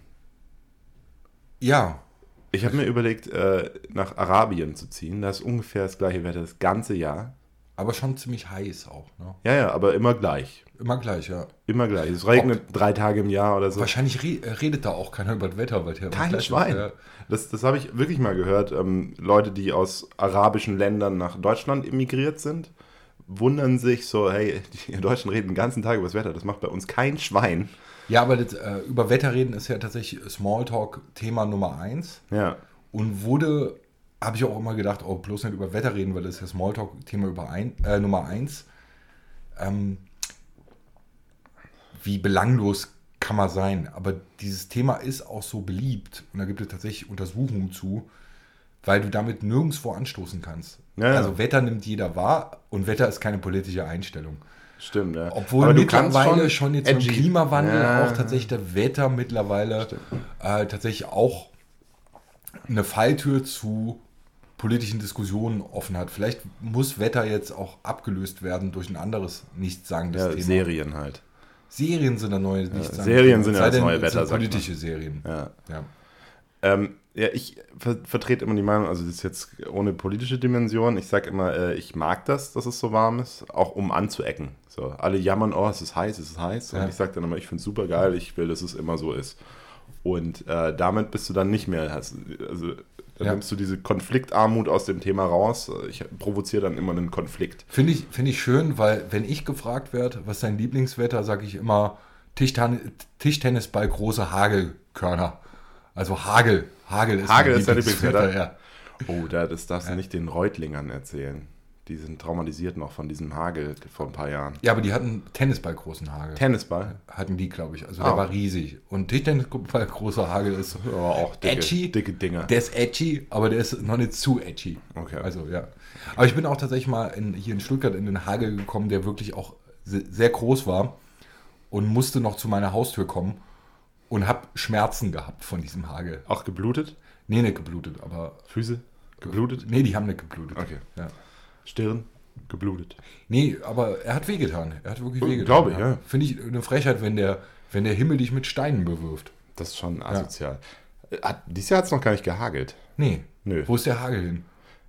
S3: Ja.
S2: Ich habe mir überlegt, nach Arabien zu ziehen. Da ist ungefähr das gleiche Wetter das ganze Jahr.
S3: Aber schon ziemlich heiß auch, ne?
S2: Ja, aber immer gleich.
S3: Immer gleich, ja.
S2: Immer gleich. Es regnet 3 Tage im Jahr oder so.
S3: Wahrscheinlich redet da auch keiner über das Wetter. Weil
S2: Kein Schwein. Das habe ich wirklich mal gehört. Leute, die aus arabischen Ländern nach Deutschland emigriert sind, wundern sich so, hey, die Deutschen reden den ganzen Tag über das Wetter. Das macht bei uns kein Schwein.
S3: Ja, aber das, über Wetter reden ist ja tatsächlich Smalltalk-Thema Nummer 1.
S2: Ja.
S3: Und habe ich auch immer gedacht, bloß nicht über Wetter reden, weil das ist ja Smalltalk-Thema Nummer 1. Wie belanglos kann man sein? Aber dieses Thema ist auch so beliebt und da gibt es tatsächlich Untersuchungen zu, weil du damit nirgendwo anstoßen kannst.
S2: Ja.
S3: Also Wetter nimmt jeder wahr und Wetter ist keine politische Einstellung.
S2: Stimmt, ja.
S3: Obwohl
S2: aber
S3: mittlerweile schon jetzt
S2: edgy.
S3: mit Klimawandel auch tatsächlich das Wetter mittlerweile tatsächlich auch eine Falltür zu politischen Diskussionen offen hat. Vielleicht muss Wetter jetzt auch abgelöst werden durch ein anderes nichtssagendes Thema.
S2: Serien halt.
S3: Serien sind der neue Nichtssagende.
S2: Serien sind ja das neue Wetter.
S3: Politische Serien.
S2: Ja, ich vertrete immer die Meinung, also das ist jetzt ohne politische Dimension, ich sage immer, ich mag das, dass es so warm ist, auch um anzuecken. So, alle jammern, es ist heiß. Und ich sage dann immer, ich finde es super geil, ich will, dass es immer so ist. Und damit bist du dann nicht mehr, dann nimmst du diese Konfliktarmut aus dem Thema raus. Ich provoziere dann immer einen Konflikt.
S3: Finde ich schön, weil wenn ich gefragt werde, was ist dein Lieblingswetter, sage ich immer Tischtennisball, große Hagelkörner. Also Hagel ist
S2: dein Lieblingswetter?
S3: Ja.
S2: Oh, das darfst du nicht den Reutlingern erzählen. Die sind traumatisiert noch von diesem Hagel vor ein paar Jahren.
S3: Ja, aber die hatten Tennisball großen Hagel.
S2: Tennisball?
S3: Hatten die, glaube ich. Also der war riesig. Und Tischtennisball großer Hagel ist
S2: auch dicke Dinger.
S3: Der ist edgy, aber der ist noch nicht zu edgy.
S2: Okay.
S3: Also, ja. Aber ich bin auch tatsächlich mal hier in Stuttgart in den Hagel gekommen, der wirklich auch sehr groß war und musste noch zu meiner Haustür kommen und habe Schmerzen gehabt von diesem Hagel.
S2: Auch geblutet?
S3: Nee, nicht geblutet, aber...
S2: Füße? Geblutet?
S3: Nee, die haben nicht geblutet.
S2: Okay.
S3: Ja.
S2: Stirn? Geblutet?
S3: Nee, aber er hat wehgetan. Er hat wirklich wehgetan.
S2: Glaube ich, ja.
S3: Finde ich eine Frechheit, wenn der Himmel dich mit Steinen bewirft.
S2: Das ist schon asozial. Dieses Jahr hat es noch gar nicht gehagelt.
S3: Nee.
S2: Nö.
S3: Wo ist der Hagel hin?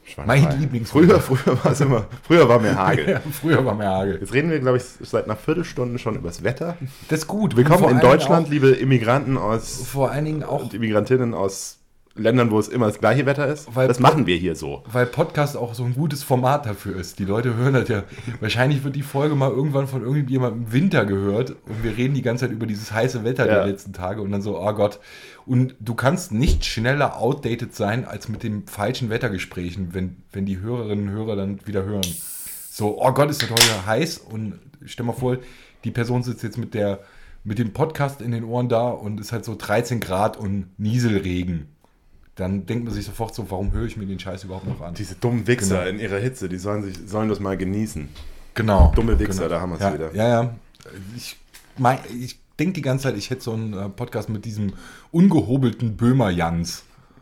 S3: Mein Lieblingswetter.
S2: Früher war mehr Hagel.
S3: Ja, früher war mehr Hagel.
S2: Jetzt reden wir, glaube ich, seit einer Viertelstunde schon über das Wetter.
S3: Das ist gut.
S2: Willkommen
S3: Und
S2: in
S3: vor allen
S2: Deutschland,
S3: Dingen
S2: liebe Immigranten
S3: vor allen Dingen auch,
S2: und Immigrantinnen aus Ländern, wo es immer das gleiche Wetter ist.
S3: Weil-
S2: das machen wir hier so.
S3: weil Podcast auch so ein gutes Format dafür ist. Die Leute hören das ja. Wahrscheinlich wird die Folge mal irgendwann von irgendjemandem im Winter gehört und wir reden die ganze Zeit über dieses heiße Wetter
S2: Ja.
S3: der letzten Tage und dann so, oh Gott. Und du kannst nicht schneller outdated sein als mit den falschen Wettergesprächen, wenn die Hörerinnen und Hörer dann wieder hören. So, oh Gott, ist das heute heiß und stell mal vor, die Person sitzt jetzt mit dem Podcast in den Ohren da und ist halt so 13 Grad und Nieselregen. Dann denkt man sich sofort so, warum höre ich mir den Scheiß überhaupt noch an?
S2: Diese dummen Wichser
S3: Genau.
S2: in ihrer Hitze, die sollen das mal genießen.
S3: Genau.
S2: Dumme Wichser, da haben wir es
S3: ja,
S2: wieder.
S3: Ja. Ich denke die ganze Zeit, ich hätte so einen Podcast mit diesem ungehobelten Böhmer-Hans.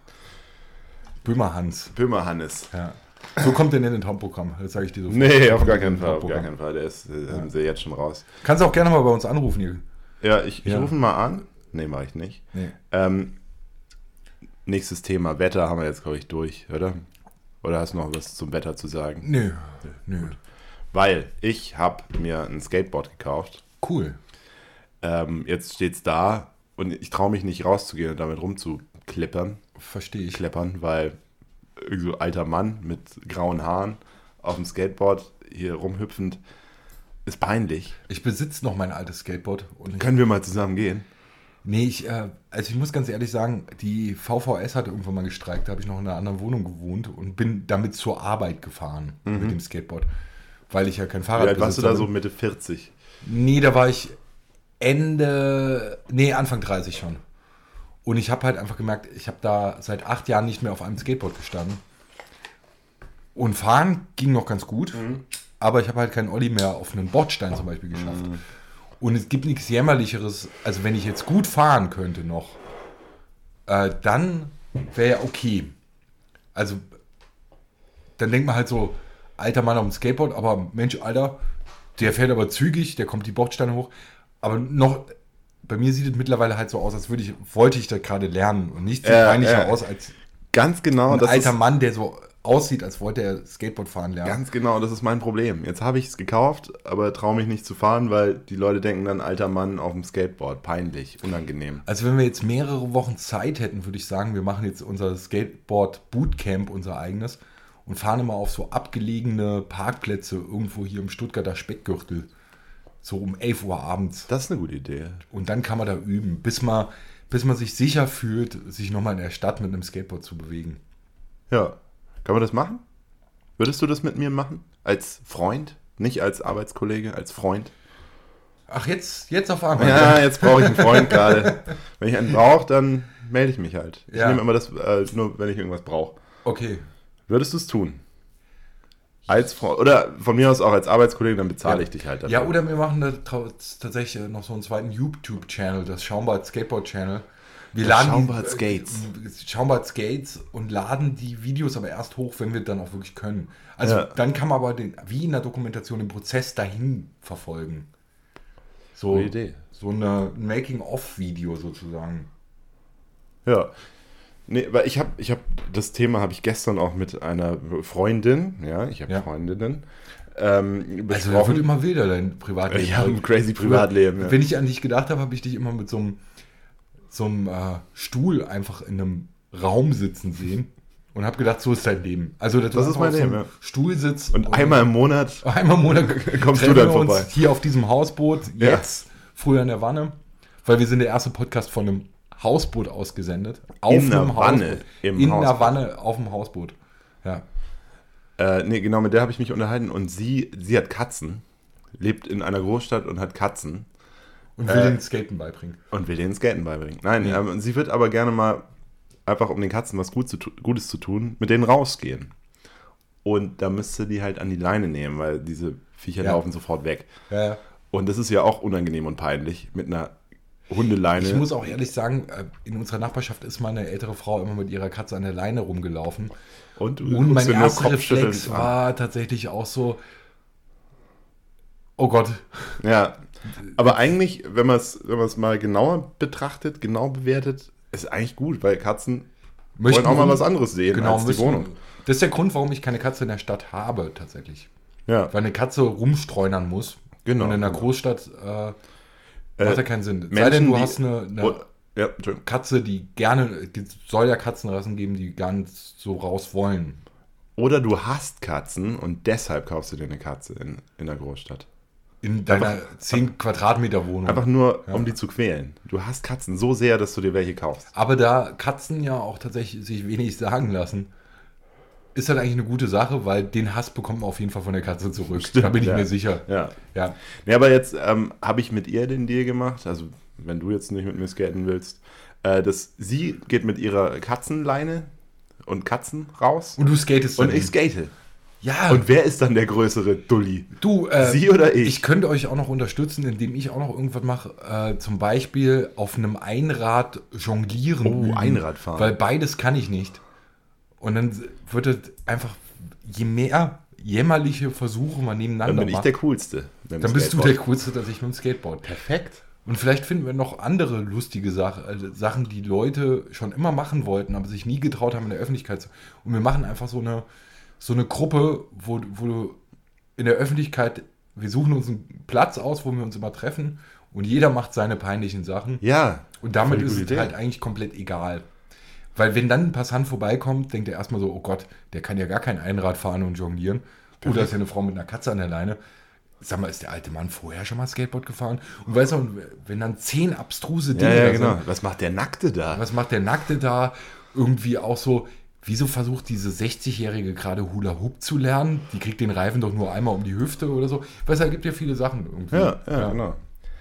S2: Böhmer Hannes.
S3: Ja. So kommt der in den Top-Programm, das sage ich dir so.
S2: Nee, auf
S3: Kommt
S2: gar
S3: in den
S2: keinen Fall. Auf
S3: Top-Programm.
S2: gar keinen Fall. Der sind sie jetzt schon raus.
S3: Kannst du auch gerne mal bei uns anrufen, hier.
S2: Ja, ich
S3: Ja.
S2: rufe ihn mal an. Nee, mache ich nicht.
S3: Nee.
S2: Nächstes Thema. Wetter haben wir jetzt, glaube ich, durch, oder? Oder hast du noch was zum Wetter zu sagen?
S3: Nö.
S2: Weil ich habe mir ein Skateboard gekauft.
S3: Cool.
S2: Jetzt steht's da und ich traue mich nicht rauszugehen und damit rumzuklippern.
S3: Verstehe ich.
S2: Weil irgend so alter Mann mit grauen Haaren auf dem Skateboard hier rumhüpfend ist peinlich.
S3: Ich besitze noch mein altes Skateboard. Und
S2: Können wir mal zusammen gehen?
S3: Nee, ich muss ganz ehrlich sagen, die VVS hat irgendwann mal gestreikt, da habe ich noch in einer anderen Wohnung gewohnt und bin damit zur Arbeit gefahren mit dem Skateboard, weil ich ja kein Fahrrad
S2: Wie alt warst du da
S3: bin.
S2: so Mitte 40?
S3: Nee, da war ich Anfang 30 schon. Und ich habe halt einfach gemerkt, ich habe da seit 8 Jahren nicht mehr auf einem Skateboard gestanden. Und fahren ging noch ganz gut, aber ich habe halt keinen Olli mehr auf einen Bordstein zum Beispiel geschafft. Und es gibt nichts Jämmerlicheres, also wenn ich jetzt gut fahren könnte noch, dann wäre ja okay. Also dann denkt man halt so, alter Mann auf dem Skateboard, aber Mensch, Alter, der fährt aber zügig, der kommt die Bordsteine hoch. Aber noch, bei mir sieht es mittlerweile halt so aus, als wollte ich das gerade lernen. Und nichts sieht peinlicher aus als
S2: Ganz genau.
S3: ein
S2: Das
S3: alter
S2: ist,
S3: Mann, der so aussieht, als wollte er Skateboard fahren lernen.
S2: Ganz genau, das ist mein Problem. Jetzt habe ich es gekauft, aber traue mich nicht zu fahren, weil die Leute denken dann, alter Mann auf dem Skateboard. Peinlich, unangenehm.
S3: Also wenn wir jetzt mehrere Wochen Zeit hätten, würde ich sagen, wir machen jetzt unser Skateboard-Bootcamp, unser eigenes, und fahren immer auf so abgelegene Parkplätze irgendwo hier im Stuttgarter Speckgürtel. So um 11 Uhr abends.
S2: Das ist eine gute Idee.
S3: Und dann kann man da üben, bis man sich sicher fühlt, sich nochmal in der Stadt mit einem Skateboard zu bewegen.
S2: Ja. Kann man das machen? Würdest du das mit mir machen? Als Freund? Nicht als Arbeitskollege, als Freund?
S3: Ach, jetzt auf einmal.
S2: Ja, jetzt brauche ich einen Freund gerade. Wenn ich einen brauche, dann melde ich mich halt. Ich
S3: Ja.
S2: nehme immer das, nur wenn ich irgendwas brauche.
S3: Okay.
S2: Würdest du es tun? Als Freund? Oder von mir aus auch als Arbeitskollege, dann bezahle ich dich halt dafür.
S3: Ja, oder wir machen da tatsächlich noch so einen zweiten YouTube-Channel, das Schaumbad Skateboard Channel. Wir laden
S2: Schaumbad Skates.
S3: Schaumbad Skates und laden die Videos aber erst hoch, wenn wir dann auch wirklich können. Also
S2: Ja.
S3: dann kann man aber wie in der Dokumentation den Prozess dahin verfolgen. So,
S2: Gute Idee.
S3: so ein Making-of-Video sozusagen.
S2: Ja. Nee, weil ich hab das Thema habe ich gestern auch mit einer Freundin, ja, ich habe
S3: Ja.
S2: Freundinnen,
S3: Also da wird
S2: besprochen.
S3: immer wilder, dein Privatleben.
S2: Ich habe ein crazy Privatleben. Ja.
S3: Wenn ich an dich gedacht habe, habe ich dich immer mit so einem Stuhl einfach in einem Raum sitzen sehen und habe gedacht, so ist dein Leben. Also dass du
S2: Das ist
S3: einfach
S2: mein
S3: auf so einem
S2: Leben, ja.
S3: Stuhl sitzt
S2: Und einmal im Monat
S3: einmal im Monat
S2: Kommst du
S3: treffen
S2: dann
S3: wir uns
S2: vorbei.
S3: hier auf diesem Hausboot,
S2: Ja.
S3: jetzt, früher in der Wanne, weil wir sind der erste Podcast von einem Hausboot ausgesendet. Auf
S2: In der
S3: einem
S2: Wanne,
S3: Hausboot.
S2: im
S3: In der
S2: Hausboot.
S3: Wanne auf dem Hausboot. Ja.
S2: Nee, genau, mit der habe ich mich unterhalten und sie hat Katzen, lebt in einer Großstadt und hat Katzen
S3: Und will den Skaten beibringen.
S2: und will denen Skaten beibringen. Nein,
S3: Ja.
S2: sie wird aber gerne mal, einfach um den Katzen was Gutes zu tun, mit denen rausgehen. Und da müsste die halt an die Leine nehmen, weil diese Viecher
S3: Ja.
S2: laufen sofort weg.
S3: Ja.
S2: Und das ist ja auch unangenehm und peinlich, mit einer Hundeleine.
S3: Ich muss auch ehrlich sagen, in unserer Nachbarschaft ist meine ältere Frau immer mit ihrer Katze an der Leine rumgelaufen.
S2: und du
S3: Und mein
S2: guckst dir nur
S3: erster
S2: kopfschüttelnd
S3: Reflex
S2: an.
S3: war tatsächlich auch so, oh Gott,
S2: Ja, aber eigentlich, wenn man es mal genauer betrachtet, genau bewertet, ist eigentlich gut, weil Katzen Wollen auch mal was anderes sehen
S3: genau,
S2: als die Wohnung.
S3: Das ist der Grund, warum ich keine Katze in der Stadt habe, tatsächlich.
S2: Ja.
S3: Weil eine Katze rumstreunern muss.
S2: Genau.
S3: Und in einer Großstadt macht ja keinen Sinn. Sei
S2: Menschen,
S3: denn, du
S2: die-
S3: hast eine
S2: Ja, Entschuldigung.
S3: Katze, die soll ja Katzenrassen geben, die gar nicht so raus wollen.
S2: Oder du hast Katzen und deshalb kaufst du dir eine Katze in der Großstadt.
S3: In deiner 10 Quadratmeter Wohnung.
S2: Einfach nur, um die zu quälen. Du hast Katzen so sehr, dass du dir welche kaufst.
S3: Aber da Katzen ja auch tatsächlich sich wenig sagen lassen, ist das eigentlich eine gute Sache, weil den Hass bekommt man auf jeden Fall von der Katze zurück. Da bin ich
S2: ja.
S3: mir sicher.
S2: Ja.
S3: Ja.
S2: Nee, aber jetzt habe ich mit ihr den Deal gemacht, also wenn du jetzt nicht mit mir skaten willst, dass sie geht mit ihrer Katzenleine und Katzen raus
S3: Und du skatest
S2: und
S3: dann
S2: ich skate.
S3: Ja,
S2: Und wer ist dann der größere Dulli?
S3: du,
S2: Sie oder ich?
S3: Ich könnte euch auch noch unterstützen, indem ich auch noch irgendwas mache. Zum Beispiel auf einem Einrad jonglieren.
S2: Oh,
S3: üben,
S2: Einradfahren.
S3: Weil beides kann ich nicht. Und dann wird es einfach, je mehr jämmerliche Versuche man nebeneinander
S2: Dann bin ich
S3: macht,
S2: der Coolste. mit dem
S3: dann bist du
S2: Skateboard.
S3: der Coolste, dass ich mit dem Skateboard.
S2: Perfekt.
S3: Und vielleicht finden wir noch andere lustige Sachen, die Leute schon immer machen wollten, aber sich nie getraut haben in der Öffentlichkeit zu. Und wir machen einfach so eine Gruppe, wo du in der Öffentlichkeit, wir suchen uns einen Platz aus, wo wir uns immer treffen und jeder macht seine peinlichen Sachen.
S2: Ja.
S3: Und damit
S2: voll
S3: ist
S2: gute
S3: es
S2: Idee.
S3: halt eigentlich komplett egal. Weil wenn dann ein Passant vorbeikommt, denkt er erstmal so, oh Gott, der kann ja gar kein Einrad fahren und jonglieren. Oder ist ja eine Frau mit einer Katze an der Leine. Sag mal, ist der alte Mann vorher schon mal Skateboard gefahren? Und weißt du, wenn dann 10 abstruse Dinge
S2: Ja,
S3: da
S2: genau.
S3: sind,
S2: Was macht der Nackte da?
S3: was macht der Nackte da? Irgendwie auch so, wieso versucht diese 60-Jährige gerade Hula Hoop zu lernen? Die kriegt den Reifen doch nur einmal um die Hüfte oder so. Weißt du, da gibt ja viele Sachen irgendwie.
S2: Ja, genau.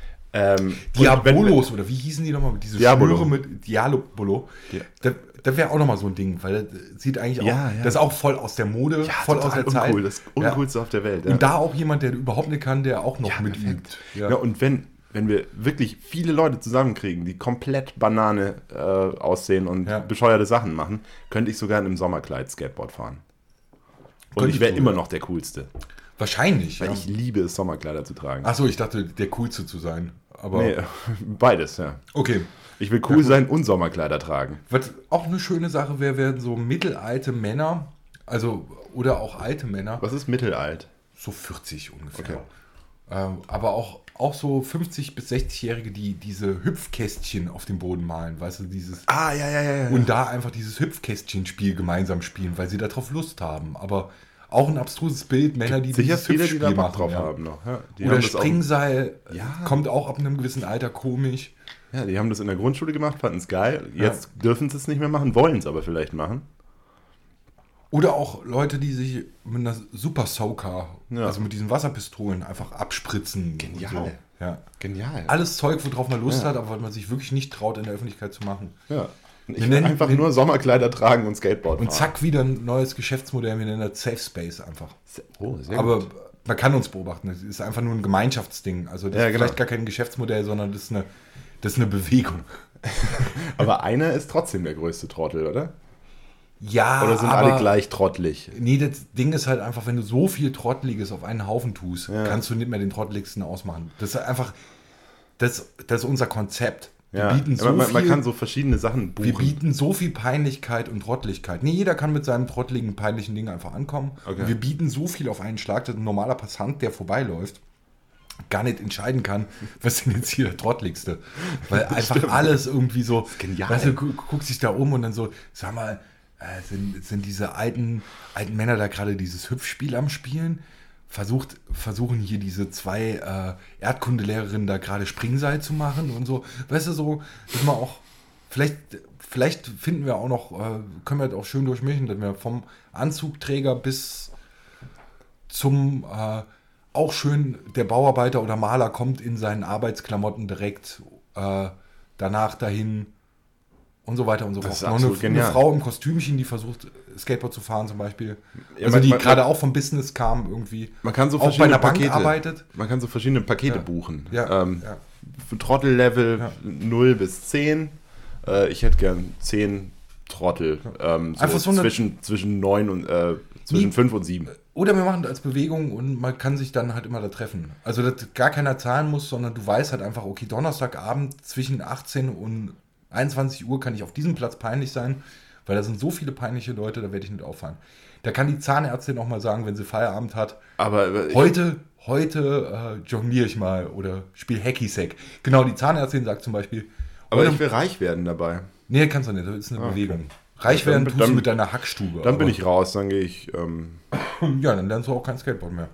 S3: Diabolos, oder wie hießen die nochmal? Diese
S2: Diabolo.
S3: Schnüre mit Diabolo.
S2: Ja.
S3: Das wäre auch nochmal so ein Ding, weil das sieht eigentlich auch,
S2: Ja, ja.
S3: das ist auch voll aus der Mode, voll aus der Zeit.
S2: uncool. Das Uncoolste auf der Welt. Ja.
S3: Und da auch jemand, der überhaupt nicht kann, der auch noch
S2: Ja,
S3: mitübt.
S2: Ja. Und wenn wir wirklich viele Leute zusammenkriegen, die komplett Banane aussehen und
S3: Ja.
S2: bescheuerte Sachen machen, könnte ich sogar in einem Sommerkleid Skateboard fahren. Und
S3: Könntest
S2: ich wäre
S3: du,
S2: immer
S3: ja.
S2: noch der Coolste.
S3: Wahrscheinlich,
S2: Weil
S3: ja.
S2: ich liebe es, Sommerkleider zu tragen.
S3: Achso, ich dachte, der Coolste zu sein. Aber
S2: Nee, beides, ja.
S3: okay.
S2: Ich will cool sein und Sommerkleider tragen.
S3: Was auch eine schöne Sache wäre, wären so mittelalte Männer, also oder auch alte Männer,
S2: Was ist mittelalt?
S3: so 40 ungefähr.
S2: Okay.
S3: Aber auch so 50- bis 60-Jährige, die diese Hüpfkästchen auf dem Boden malen, weißt du, dieses
S2: Ah, ja.
S3: und da einfach dieses Hüpfkästchen-Spiel gemeinsam spielen, weil sie darauf Lust haben. Aber auch ein abstruses Bild, Männer, die
S2: Sicher
S3: dieses
S2: viele, die da
S3: Hüpfspiel
S2: Bock
S3: machen,
S2: drauf
S3: ja.
S2: haben noch. Ja, die
S3: Oder
S2: haben das auch-
S3: Springseil,
S2: Ja.
S3: kommt auch ab einem gewissen Alter komisch.
S2: Ja, die haben das in der Grundschule gemacht, fanden es geil. Jetzt dürfen sie es nicht mehr machen, wollen es aber vielleicht machen.
S3: Oder auch Leute, die sich mit einer Super Soaker,
S2: Ja.
S3: also mit diesen Wasserpistolen, einfach abspritzen.
S2: Genial.
S3: Und so. Ja.
S2: Genial.
S3: Alles Zeug, worauf man Lust
S2: Ja.
S3: hat, aber was man sich wirklich nicht traut, in der Öffentlichkeit zu machen.
S2: Ja. Ich
S3: Wir
S2: will
S3: nennen-
S2: einfach
S3: wir-
S2: nur Sommerkleider tragen und Skateboard
S3: Und
S2: fahren.
S3: zack, wieder ein neues Geschäftsmodell, wir nennen das Safe Space einfach.
S2: Oh, sehr
S3: Aber
S2: gut.
S3: man kann uns beobachten, es ist einfach nur ein Gemeinschaftsding. Also das
S2: Ja,
S3: ist
S2: genau.
S3: vielleicht gar kein Geschäftsmodell, sondern das ist eine Bewegung.
S2: Aber einer ist trotzdem der größte Trottel, oder?
S3: Ja,
S2: Oder sind
S3: aber
S2: alle gleich trottelig?
S3: Nee, das Ding ist halt einfach, wenn du so viel Trotteliges auf einen Haufen tust,
S2: Ja.
S3: kannst du nicht mehr den Trotteligsten ausmachen. Das ist einfach, das ist unser Konzept. Wir
S2: Ja.
S3: bieten so
S2: man
S3: viel,
S2: kann so verschiedene Sachen buchen.
S3: wir bieten so viel Peinlichkeit und Trotteligkeit. Nee, jeder kann mit seinem trotteligen, peinlichen Ding einfach ankommen.
S2: Okay.
S3: Und wir bieten so viel auf einen Schlag, dass ein normaler Passant, der vorbeiläuft, gar nicht entscheiden kann, was denn jetzt hier der Trotteligste. Weil einfach alles irgendwie so,
S2: genial.
S3: weißt du, guckst dich da um und dann so, sag mal, sind diese alten Männer da gerade dieses Hüpfspiel am Spielen? Versuchen hier diese 2 Erdkundelehrerinnen da gerade Springseil zu machen und so. Weißt du, so, dass man auch, vielleicht finden wir auch noch, können wir das auch schön durchmischen, dass wir vom Anzugträger bis zum auch schön der Bauarbeiter oder Maler kommt in seinen Arbeitsklamotten direkt danach dahin und so weiter und so
S2: Das ist
S3: fort. Noch
S2: absolut
S3: eine
S2: genial.
S3: Frau im Kostümchen, die versucht, Skateboard zu fahren zum Beispiel.
S2: Ja,
S3: Also die
S2: man-
S3: gerade auch vom Business kam irgendwie.
S2: Man kann so
S3: auch bei
S2: verschiedene
S3: einer Bank
S2: Pakete,
S3: arbeitet.
S2: Man kann so verschiedene Pakete
S3: Ja.
S2: buchen.
S3: Ja, ja.
S2: Für Trottel-Level
S3: Ja.
S2: 0 bis 10. Ich hätte gern 10 Trottel.
S3: Einfach so eine-
S2: zwischen 9 und zwischen 5 und 7.
S3: Oder wir machen das als Bewegung und man kann sich dann halt immer da treffen. Also, dass gar keiner zahlen muss, sondern du weißt halt einfach, okay, Donnerstagabend zwischen 18 und 21 Uhr kann ich auf diesem Platz peinlich sein, Weil da sind so viele peinliche Leute, da werde ich nicht auffallen. Da kann die Zahnärztin auch mal sagen, wenn sie Feierabend hat,
S2: Aber
S3: heute jongliere ich mal oder spiele Hacky-Sack. Genau, die Zahnärztin sagt zum Beispiel,
S2: aber ich will reich werden dabei.
S3: nee, kannst du nicht, das ist eine Bewegung. Reich
S2: Ja,
S3: werden
S2: dann-
S3: tust du
S2: dann-
S3: mit deiner Hackstube.
S2: Dann bin
S3: aber-
S2: ich raus, dann gehe ich.
S3: Ja, dann lernst du auch kein Skateboard mehr.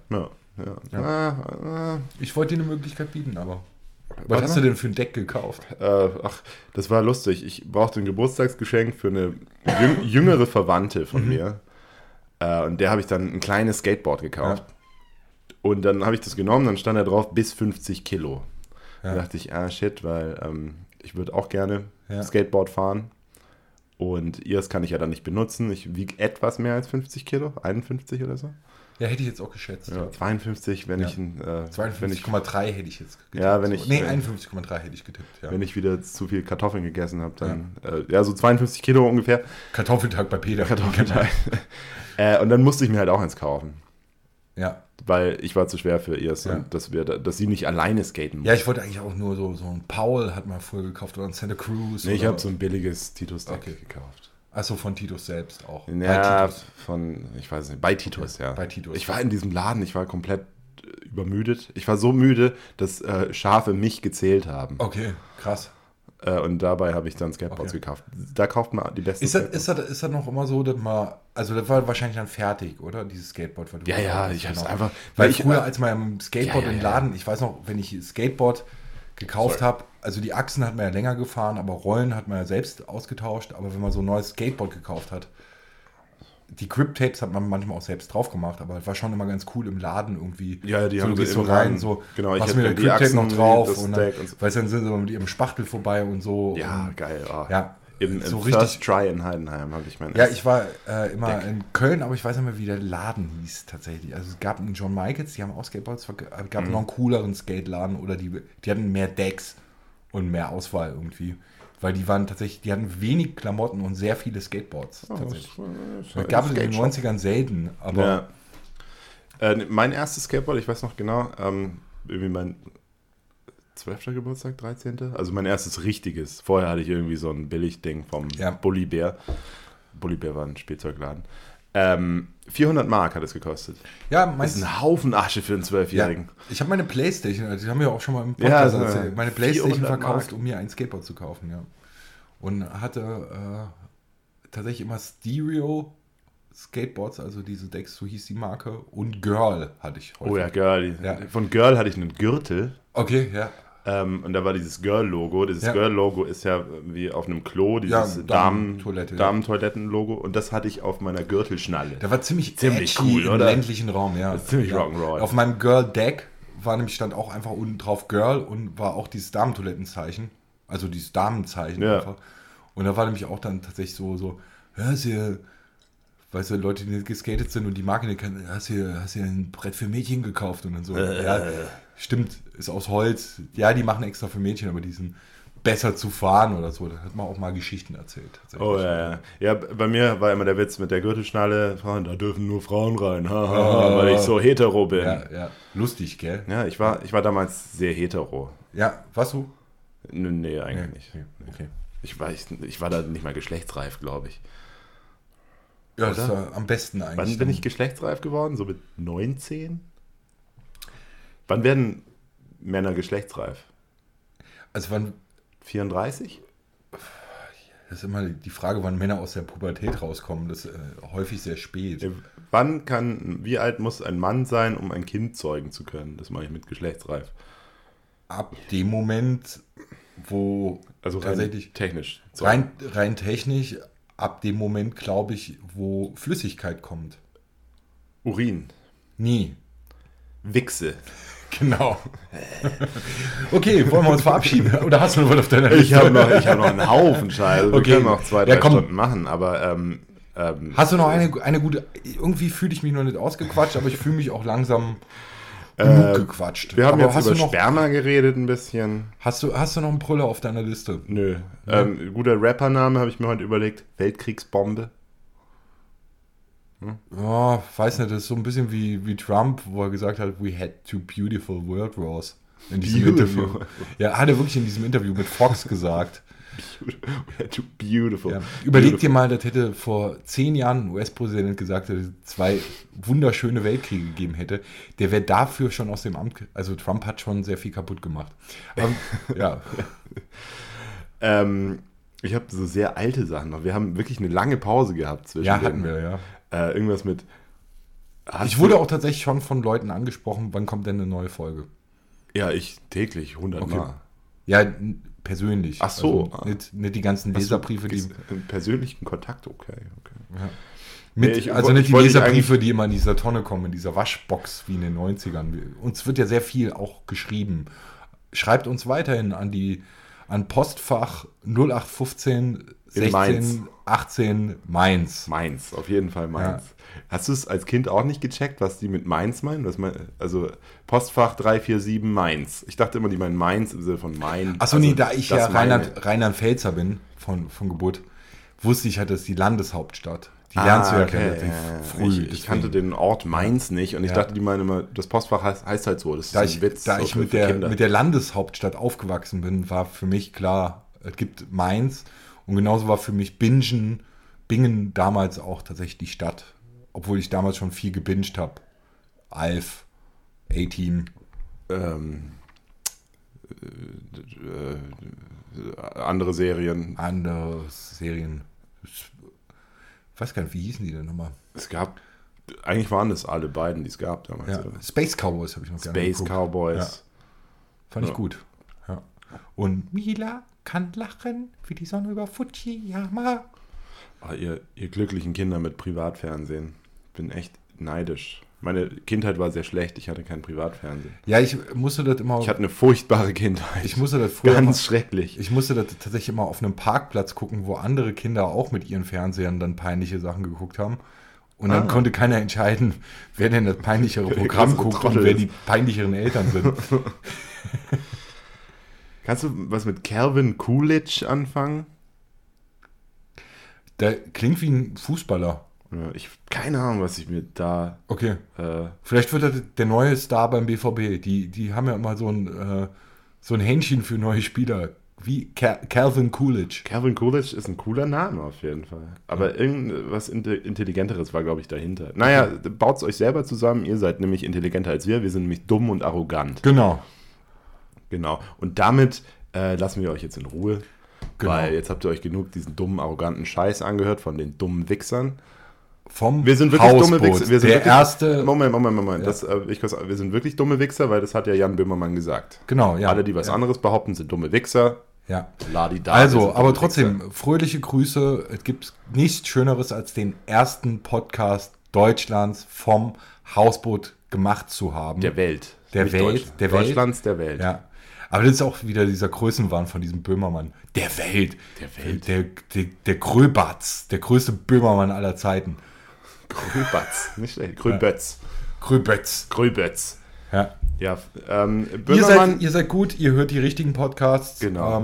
S2: Ja.
S3: Ich wollte dir eine Möglichkeit bieten, aber... Was
S2: Warte
S3: hast
S2: mal.
S3: du denn für ein Deck gekauft?
S2: Ach, das war lustig. Ich brauchte ein Geburtstagsgeschenk für eine jüngere Verwandte von mir. Und der habe ich dann ein kleines Skateboard gekauft. Und dann habe ich das genommen, dann stand da drauf bis 50 Kilo. Da dachte ich, shit, weil ich würde auch gerne Skateboard fahren. Und ihres kann ich ja dann nicht benutzen. Ich wiege etwas mehr als 50 Kilo, 51 oder so.
S3: Ja, hätte ich jetzt auch geschätzt.
S2: Ja, 52, wenn ich ein... wenn ich
S3: 52,3 hätte ich jetzt getippt.
S2: Ja, wenn ich-
S3: Nee, 51,3 hätte ich getippt, ja.
S2: Wenn ich wieder zu viel Kartoffeln gegessen habe, dann so 52 Kilo ungefähr.
S3: Kartoffeltag bei Peter.
S2: Kartoffelteig. Und dann musste ich mir halt auch eins kaufen,
S3: Ja.
S2: weil ich war zu schwer für ihr,
S3: Ja.
S2: und dass sie nicht alleine skaten muss.
S3: Ja, ich wollte eigentlich auch nur so ein Paul hat mal früher gekauft oder ein Santa Cruz.
S2: Nee, ich
S3: oder-
S2: habe so ein billiges Titus-Deck
S3: Okay.
S2: gekauft.
S3: Achso, von Titus selbst auch. Bei
S2: Ja,
S3: Titus.
S2: ich weiß nicht, bei Titus, ja.
S3: Bei Titus.
S2: Ich war in diesem Laden, ich war komplett übermüdet. Ich war so müde, dass Schafe mich gezählt haben.
S3: Okay, krass.
S2: Und dabei habe ich dann Skateboards
S3: Okay.
S2: gekauft. Da kauft man die besten
S3: Ist das noch immer so, dass man, also das war wahrscheinlich dann fertig, oder? Dieses Skateboard. Weil du
S2: Ja,
S3: gesagt
S2: ja,
S3: hast,
S2: ich hab's
S3: genau.
S2: einfach-
S3: Weil
S2: weil ich-
S3: früher, als man im Skateboard
S2: Ja, ja,
S3: im
S2: ja.
S3: Laden, ich weiß noch, wenn ich Skateboard gekauft habe, also die Achsen hat man ja länger gefahren, aber Rollen hat man ja selbst ausgetauscht, aber wenn man so ein neues Skateboard gekauft hat, die Grip-Tapes hat man manchmal auch selbst drauf gemacht, aber es war schon immer ganz cool im Laden irgendwie.
S2: Ja, die
S3: so,
S2: haben
S3: du
S2: sie
S3: gehst so
S2: im
S3: rein,
S2: Laden.
S3: so,
S2: Genau, ich
S3: was
S2: hätte
S3: mit der
S2: die
S3: Grip-Tape
S2: Achsen,
S3: noch drauf
S2: das
S3: und
S2: Deck
S3: dann,
S2: und so.
S3: weißt du, dann sind sie mit ihrem Spachtel vorbei und so.
S2: Ja,
S3: und,
S2: geil. Oh.
S3: Ja,
S2: Im
S3: so
S2: First
S3: richtig.
S2: Try in Heidenheim habe ich mein
S3: Ja,
S2: erstes-
S3: ich war immer
S2: Deck.
S3: in Köln, aber ich weiß nicht mehr, wie der Laden hieß tatsächlich. Also es gab einen John Michaels, die haben auch Skateboards, es gab noch einen cooleren Skateladen oder die hatten mehr Decks und mehr Auswahl irgendwie. Weil die waren tatsächlich, die hatten wenig Klamotten und sehr viele Skateboards tatsächlich. Das gab es in den 90ern selten, aber
S2: Ja. Mein erstes Skateboard, ich weiß noch genau, irgendwie mein 12. Geburtstag, 13. Also mein erstes richtiges. Vorher hatte ich irgendwie so ein Billigding vom
S3: Ja.
S2: Bully Bear. Bully Bear war ein Spielzeugladen. 400 Mark hat es gekostet.
S3: ja,
S2: Das ist ein Haufen Asche für einen
S3: ja,
S2: 12-Jährigen.
S3: ich habe meine Playstation, also die haben wir auch schon mal im
S2: Ja,
S3: Podcast
S2: also,
S3: erzählt, meine Playstation
S2: 400
S3: verkauft,
S2: Mark.
S3: um mir ein Skateboard zu kaufen, ja. Und hatte tatsächlich immer Stereo Skateboards, also diese Decks, so hieß die Marke, und Girl hatte ich häufig.
S2: Oh ja, Girl.
S3: Ja.
S2: Von Girl hatte ich einen Gürtel.
S3: Okay, ja.
S2: Und da war dieses Girl-Logo. Dieses
S3: Ja.
S2: Girl-Logo ist ja wie auf einem Klo, dieses
S3: Ja, Damentoilette, ja.
S2: Damentoiletten-Logo. Und das hatte ich auf meiner Gürtelschnalle.
S3: Der war ziemlich
S2: Ziemlich
S3: edgy
S2: cool,
S3: im
S2: oder?
S3: ländlichen Raum, ja.
S2: Das ist ziemlich
S3: ja.
S2: Rock'n'Roll.
S3: Auf meinem Girl-Deck war nämlich, stand auch einfach unten drauf Girl und war auch dieses Damentoilettenzeichen. Also dieses Damenzeichen
S2: Ja.
S3: einfach. Und da war nämlich auch dann tatsächlich so, ja, ist hier, weißt du, Leute, die nicht geskatet sind und die Marke nicht kennen, hast hier ein Brett für Mädchen gekauft und dann so. Ja, stimmt, ist aus Holz. Ja, die machen extra für Mädchen, aber die sind besser zu fahren oder so. Da hat man auch mal Geschichten erzählt. Tatsächlich.
S2: Oh ja, ja. Ja, bei mir war immer der Witz mit der Gürtelschnalle, Frauen, da dürfen nur Frauen rein, weil ich so hetero bin.
S3: Ja, ja. Lustig, gell?
S2: Ja, ich war damals sehr hetero.
S3: Ja, warst du?
S2: Nee, eigentlich nicht.
S3: Nee, okay.
S2: Ich war da nicht mal geschlechtsreif, glaube ich.
S3: Ja, das
S2: Oder?
S3: war am besten eigentlich.
S2: Wann bin ich geschlechtsreif geworden? So mit 19? Wann werden Männer geschlechtsreif?
S3: Also wann,
S2: 34?
S3: das ist immer die Frage, wann Männer aus der Pubertät rauskommen. Das ist häufig sehr spät.
S2: Wie alt muss ein Mann sein, um ein Kind zeugen zu können? Das mache ich mit geschlechtsreif.
S3: Ab dem Moment, wo
S2: Also rein
S3: tatsächlich
S2: technisch.
S3: rein technisch, ab dem Moment, glaube ich, wo Flüssigkeit kommt.
S2: Urin.
S3: Nie.
S2: Wichse.
S3: Genau. Okay, wollen wir uns verabschieden? Oder hast du noch was auf deiner
S2: Ich habe noch einen Haufen Scheiße. Wir
S3: Okay.
S2: können noch 2-3
S3: Ja, komm.
S2: Stunden machen, aber
S3: Hast du noch eine gute... Irgendwie fühle ich mich noch nicht ausgequatscht, aber ich fühle mich auch langsam genug gequatscht.
S2: wir haben
S3: aber
S2: jetzt
S3: hast
S2: über
S3: du noch,
S2: Sperma geredet ein bisschen.
S3: hast du noch einen Brüller auf deiner Liste?
S2: Nö. Guter Rappername habe ich mir heute überlegt. Weltkriegsbombe.
S3: Ja, weiß nicht, das ist so ein bisschen wie Trump, wo er gesagt hat, we had two beautiful world wars. In diesem
S2: Beautiful.
S3: Interview. Ja, hat er wirklich in diesem Interview mit Fox gesagt.
S2: Beautiful.
S3: Ja. Überleg dir mal, das hätte vor 10 Jahren ein US-Präsident gesagt, dass es 2 wunderschöne Weltkriege gegeben hätte. Der wäre dafür schon aus dem Amt. Also Trump hat schon sehr viel kaputt gemacht. Ja.
S2: Ich habe so sehr alte Sachen noch. Wir haben wirklich eine lange Pause gehabt zwischen
S3: Ja, hatten wir, ja.
S2: Irgendwas mit...
S3: Ich wurde auch tatsächlich schon von Leuten angesprochen, wann kommt denn eine neue Folge?
S2: Ja, ich täglich 100
S3: Okay.
S2: Mal.
S3: Ja, persönlich.
S2: Ach so.
S3: Also nicht die ganzen Leserbriefe, die...
S2: Im persönlichen Kontakt, okay.
S3: Ja.
S2: Nee,
S3: Also nicht die
S2: wollte dich
S3: Leserbriefe, die immer in dieser Tonne kommen, in dieser Waschbox wie in den 90ern. Uns wird ja sehr viel auch geschrieben. Schreibt uns weiterhin an Postfach 0815 16
S2: Mainz.
S3: 18 Mainz.
S2: Mainz, auf jeden Fall Mainz.
S3: Ja.
S2: Hast du es als Kind auch nicht gecheckt, was die mit Mainz meinen? Also Postfach 347 Mainz. Ich dachte immer, die meinen Mainz im Sinne von Main.
S3: Achso,
S2: also,
S3: nee, da ich ja
S2: meine-
S3: Rheinland-Pfälzer bin, von Geburt, wusste ich halt, das ist die Landeshauptstadt. Die lernst du ja relativ früh.
S2: Ich kannte den Ort Mainz nicht und ich
S3: Ja.
S2: dachte, die meinen immer, das Postfach heißt halt so. Das ist
S3: Da
S2: ein
S3: ich,
S2: Witz.
S3: da
S2: so
S3: ich
S2: für
S3: mit
S2: Kinder.
S3: der Landeshauptstadt aufgewachsen bin, war für mich klar, es gibt Mainz und genauso war für mich Bingen damals auch tatsächlich die Stadt, obwohl ich damals schon viel gebinged habe. Alf, A-Team.
S2: Andere Serien.
S3: Andere Serien. Ich weiß gar nicht, wie hießen die denn nochmal?
S2: Es gab, eigentlich waren es alle beiden, die es gab damals.
S3: Ja,
S2: oder?
S3: Space Cowboys habe ich noch gerne
S2: Space
S3: geguckt.
S2: Cowboys.
S3: Ja, fand ich
S2: Ja.
S3: gut. Ja. Und Mila kann lachen wie die Sonne über Fujiyama.
S2: Ah, ihr glücklichen Kinder mit Privatfernsehen. Bin echt neidisch. Meine Kindheit war sehr schlecht. Ich hatte kein Privatfernsehen.
S3: Ja, ich musste das immer.
S2: Ich hatte eine furchtbare Kindheit.
S3: Ich musste das früher
S2: Ganz schrecklich.
S3: Ich musste das tatsächlich immer auf einem Parkplatz gucken, wo andere Kinder auch mit ihren Fernsehern dann peinliche Sachen geguckt haben. Und dann konnte keiner entscheiden, wer denn das peinlichere Programm
S2: größere
S3: guckt und
S2: Trottel
S3: wer
S2: ist.
S3: die peinlicheren Eltern sind.
S2: Kannst du was mit Calvin Coolidge anfangen?
S3: Der klingt wie ein Fußballer.
S2: Ja, keine Ahnung, was ich mir da...
S3: Okay. Vielleicht wird das der neue Star beim BVB. Die haben ja immer so ein Händchen für neue Spieler. Wie Calvin Coolidge.
S2: Calvin Coolidge ist ein cooler Name auf jeden Fall. Aber irgendwas Intelligenteres war, glaube ich, dahinter. Naja, baut es euch selber zusammen. Ihr seid nämlich intelligenter als wir. Wir sind nämlich dumm und arrogant.
S3: Genau.
S2: Genau. Und damit lassen wir euch jetzt in Ruhe.
S3: Genau.
S2: Weil jetzt habt ihr euch genug diesen dummen, arroganten Scheiß angehört von den dummen Wichsern.
S3: Vom
S2: Wir sind wirklich
S3: Hausboot.
S2: dumme Wichser. Wir sind
S3: der
S2: wirklich,
S3: erste.
S2: Moment.
S3: Ja.
S2: Wir sind wirklich dumme Wichser, weil das hat ja Jan Böhmermann gesagt.
S3: Genau, ja.
S2: Alle, die was anderes behaupten, sind dumme Wichser.
S3: Ja.
S2: Ladi-da, wir
S3: Also,
S2: sind
S3: aber
S2: dumme
S3: trotzdem,
S2: Wichser.
S3: fröhliche Grüße. Es gibt nichts Schöneres, als den ersten Podcast Deutschlands vom Hausboot gemacht zu haben.
S2: Der Welt.
S3: Der
S2: Nicht
S3: Welt.
S2: Deutschland.
S3: Der Welt.
S2: Deutschlands, der Welt.
S3: Ja. Aber das ist auch wieder dieser Größenwahn von diesem Böhmermann. Der Welt.
S2: Der Welt.
S3: Der Gröbatz. Der größte Böhmermann aller Zeiten.
S2: Gröbatz. Nicht schlecht. Gröbötz.
S3: Gröbetz.
S2: Gröbötz.
S3: Ja.
S2: Ja,
S3: Ihr
S2: Böhmermann
S3: seid gut, ihr hört die richtigen Podcasts.
S2: Genau.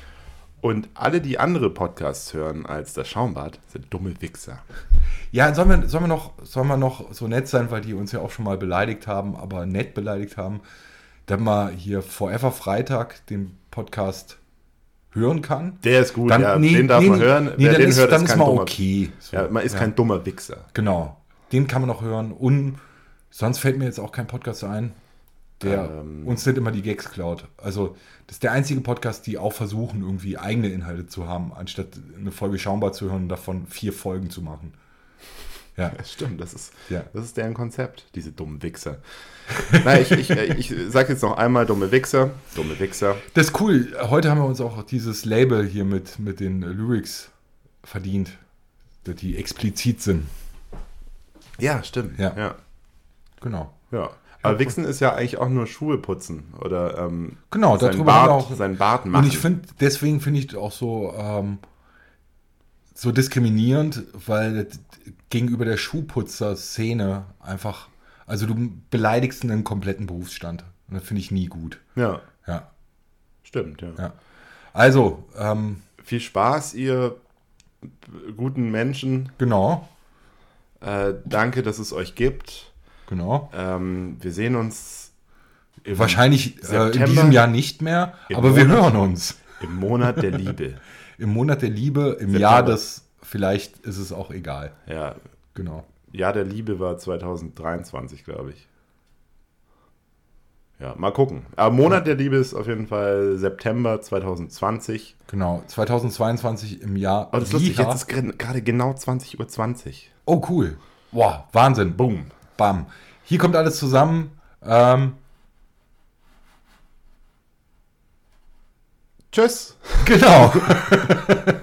S2: und alle, die andere Podcasts hören als das Schaumbad, sind dumme Wichser.
S3: Ja, sollen wir noch so nett sein, weil die uns ja auch schon mal beleidigt haben, aber nett beleidigt haben, dass man hier Forever Freitag den Podcast hören kann.
S2: Der ist gut, den darf man hören. Wer den hört,
S3: dann
S2: ist
S3: ist
S2: kein
S3: mal
S2: dummer
S3: okay. So,
S2: Ja, man ist kein dummer Wichser.
S3: Genau, den kann man noch hören. Und sonst fällt mir jetzt auch kein Podcast ein, der uns nicht immer die Gags klaut. Also das ist der einzige Podcast, die auch versuchen, irgendwie eigene Inhalte zu haben, anstatt eine Folge Schaumbad zu hören und davon 4 Folgen zu machen. Ja.
S2: Das stimmt, das ist
S3: Ja.
S2: deren Konzept, diese dummen Wichser. Nein, ich sage jetzt noch einmal dumme Wichser. Dumme Wichser.
S3: Das ist cool. Heute haben wir uns auch dieses Label hier mit den Lyrics verdient, dass die explizit sind.
S2: Ja, stimmt.
S3: Ja. Genau.
S2: Ja. Aber Wichsen ist ja eigentlich auch nur Schuhe putzen oder
S3: Genau,
S2: seinen
S3: darüber haben wir
S2: Bart,
S3: auch.
S2: seinen Bart machen.
S3: Und deswegen finde ich auch so diskriminierend, weil das gegenüber der Schuhputzer-Szene einfach, also du beleidigst einen kompletten Berufsstand. Und das finde ich nie gut.
S2: Ja,
S3: Ja.
S2: stimmt, ja.
S3: Ja. Also,
S2: Viel Spaß, ihr guten Menschen.
S3: genau.
S2: Danke, dass es euch gibt.
S3: Genau.
S2: Wir sehen uns
S3: Wahrscheinlich in
S2: September
S3: diesem Jahr nicht mehr,
S2: im
S3: aber wir
S2: Monat.
S3: hören uns.
S2: Im Monat der Liebe.
S3: Im Monat der Liebe, im
S2: September.
S3: Jahr des, vielleicht ist es auch egal.
S2: Ja,
S3: Genau.
S2: Jahr der Liebe war 2023, glaube ich. Ja, mal gucken. Aber Monat der Liebe ist auf jeden Fall September 2020.
S3: Genau. 2022 im Jahr.
S2: Aber das ist lustig,
S3: Liha.
S2: jetzt ist gerade genau 20:20 Uhr.
S3: Oh, cool. Wow, Wahnsinn.
S2: Boom.
S3: Bam. Hier kommt alles zusammen.
S2: Tschüss.
S3: Genau.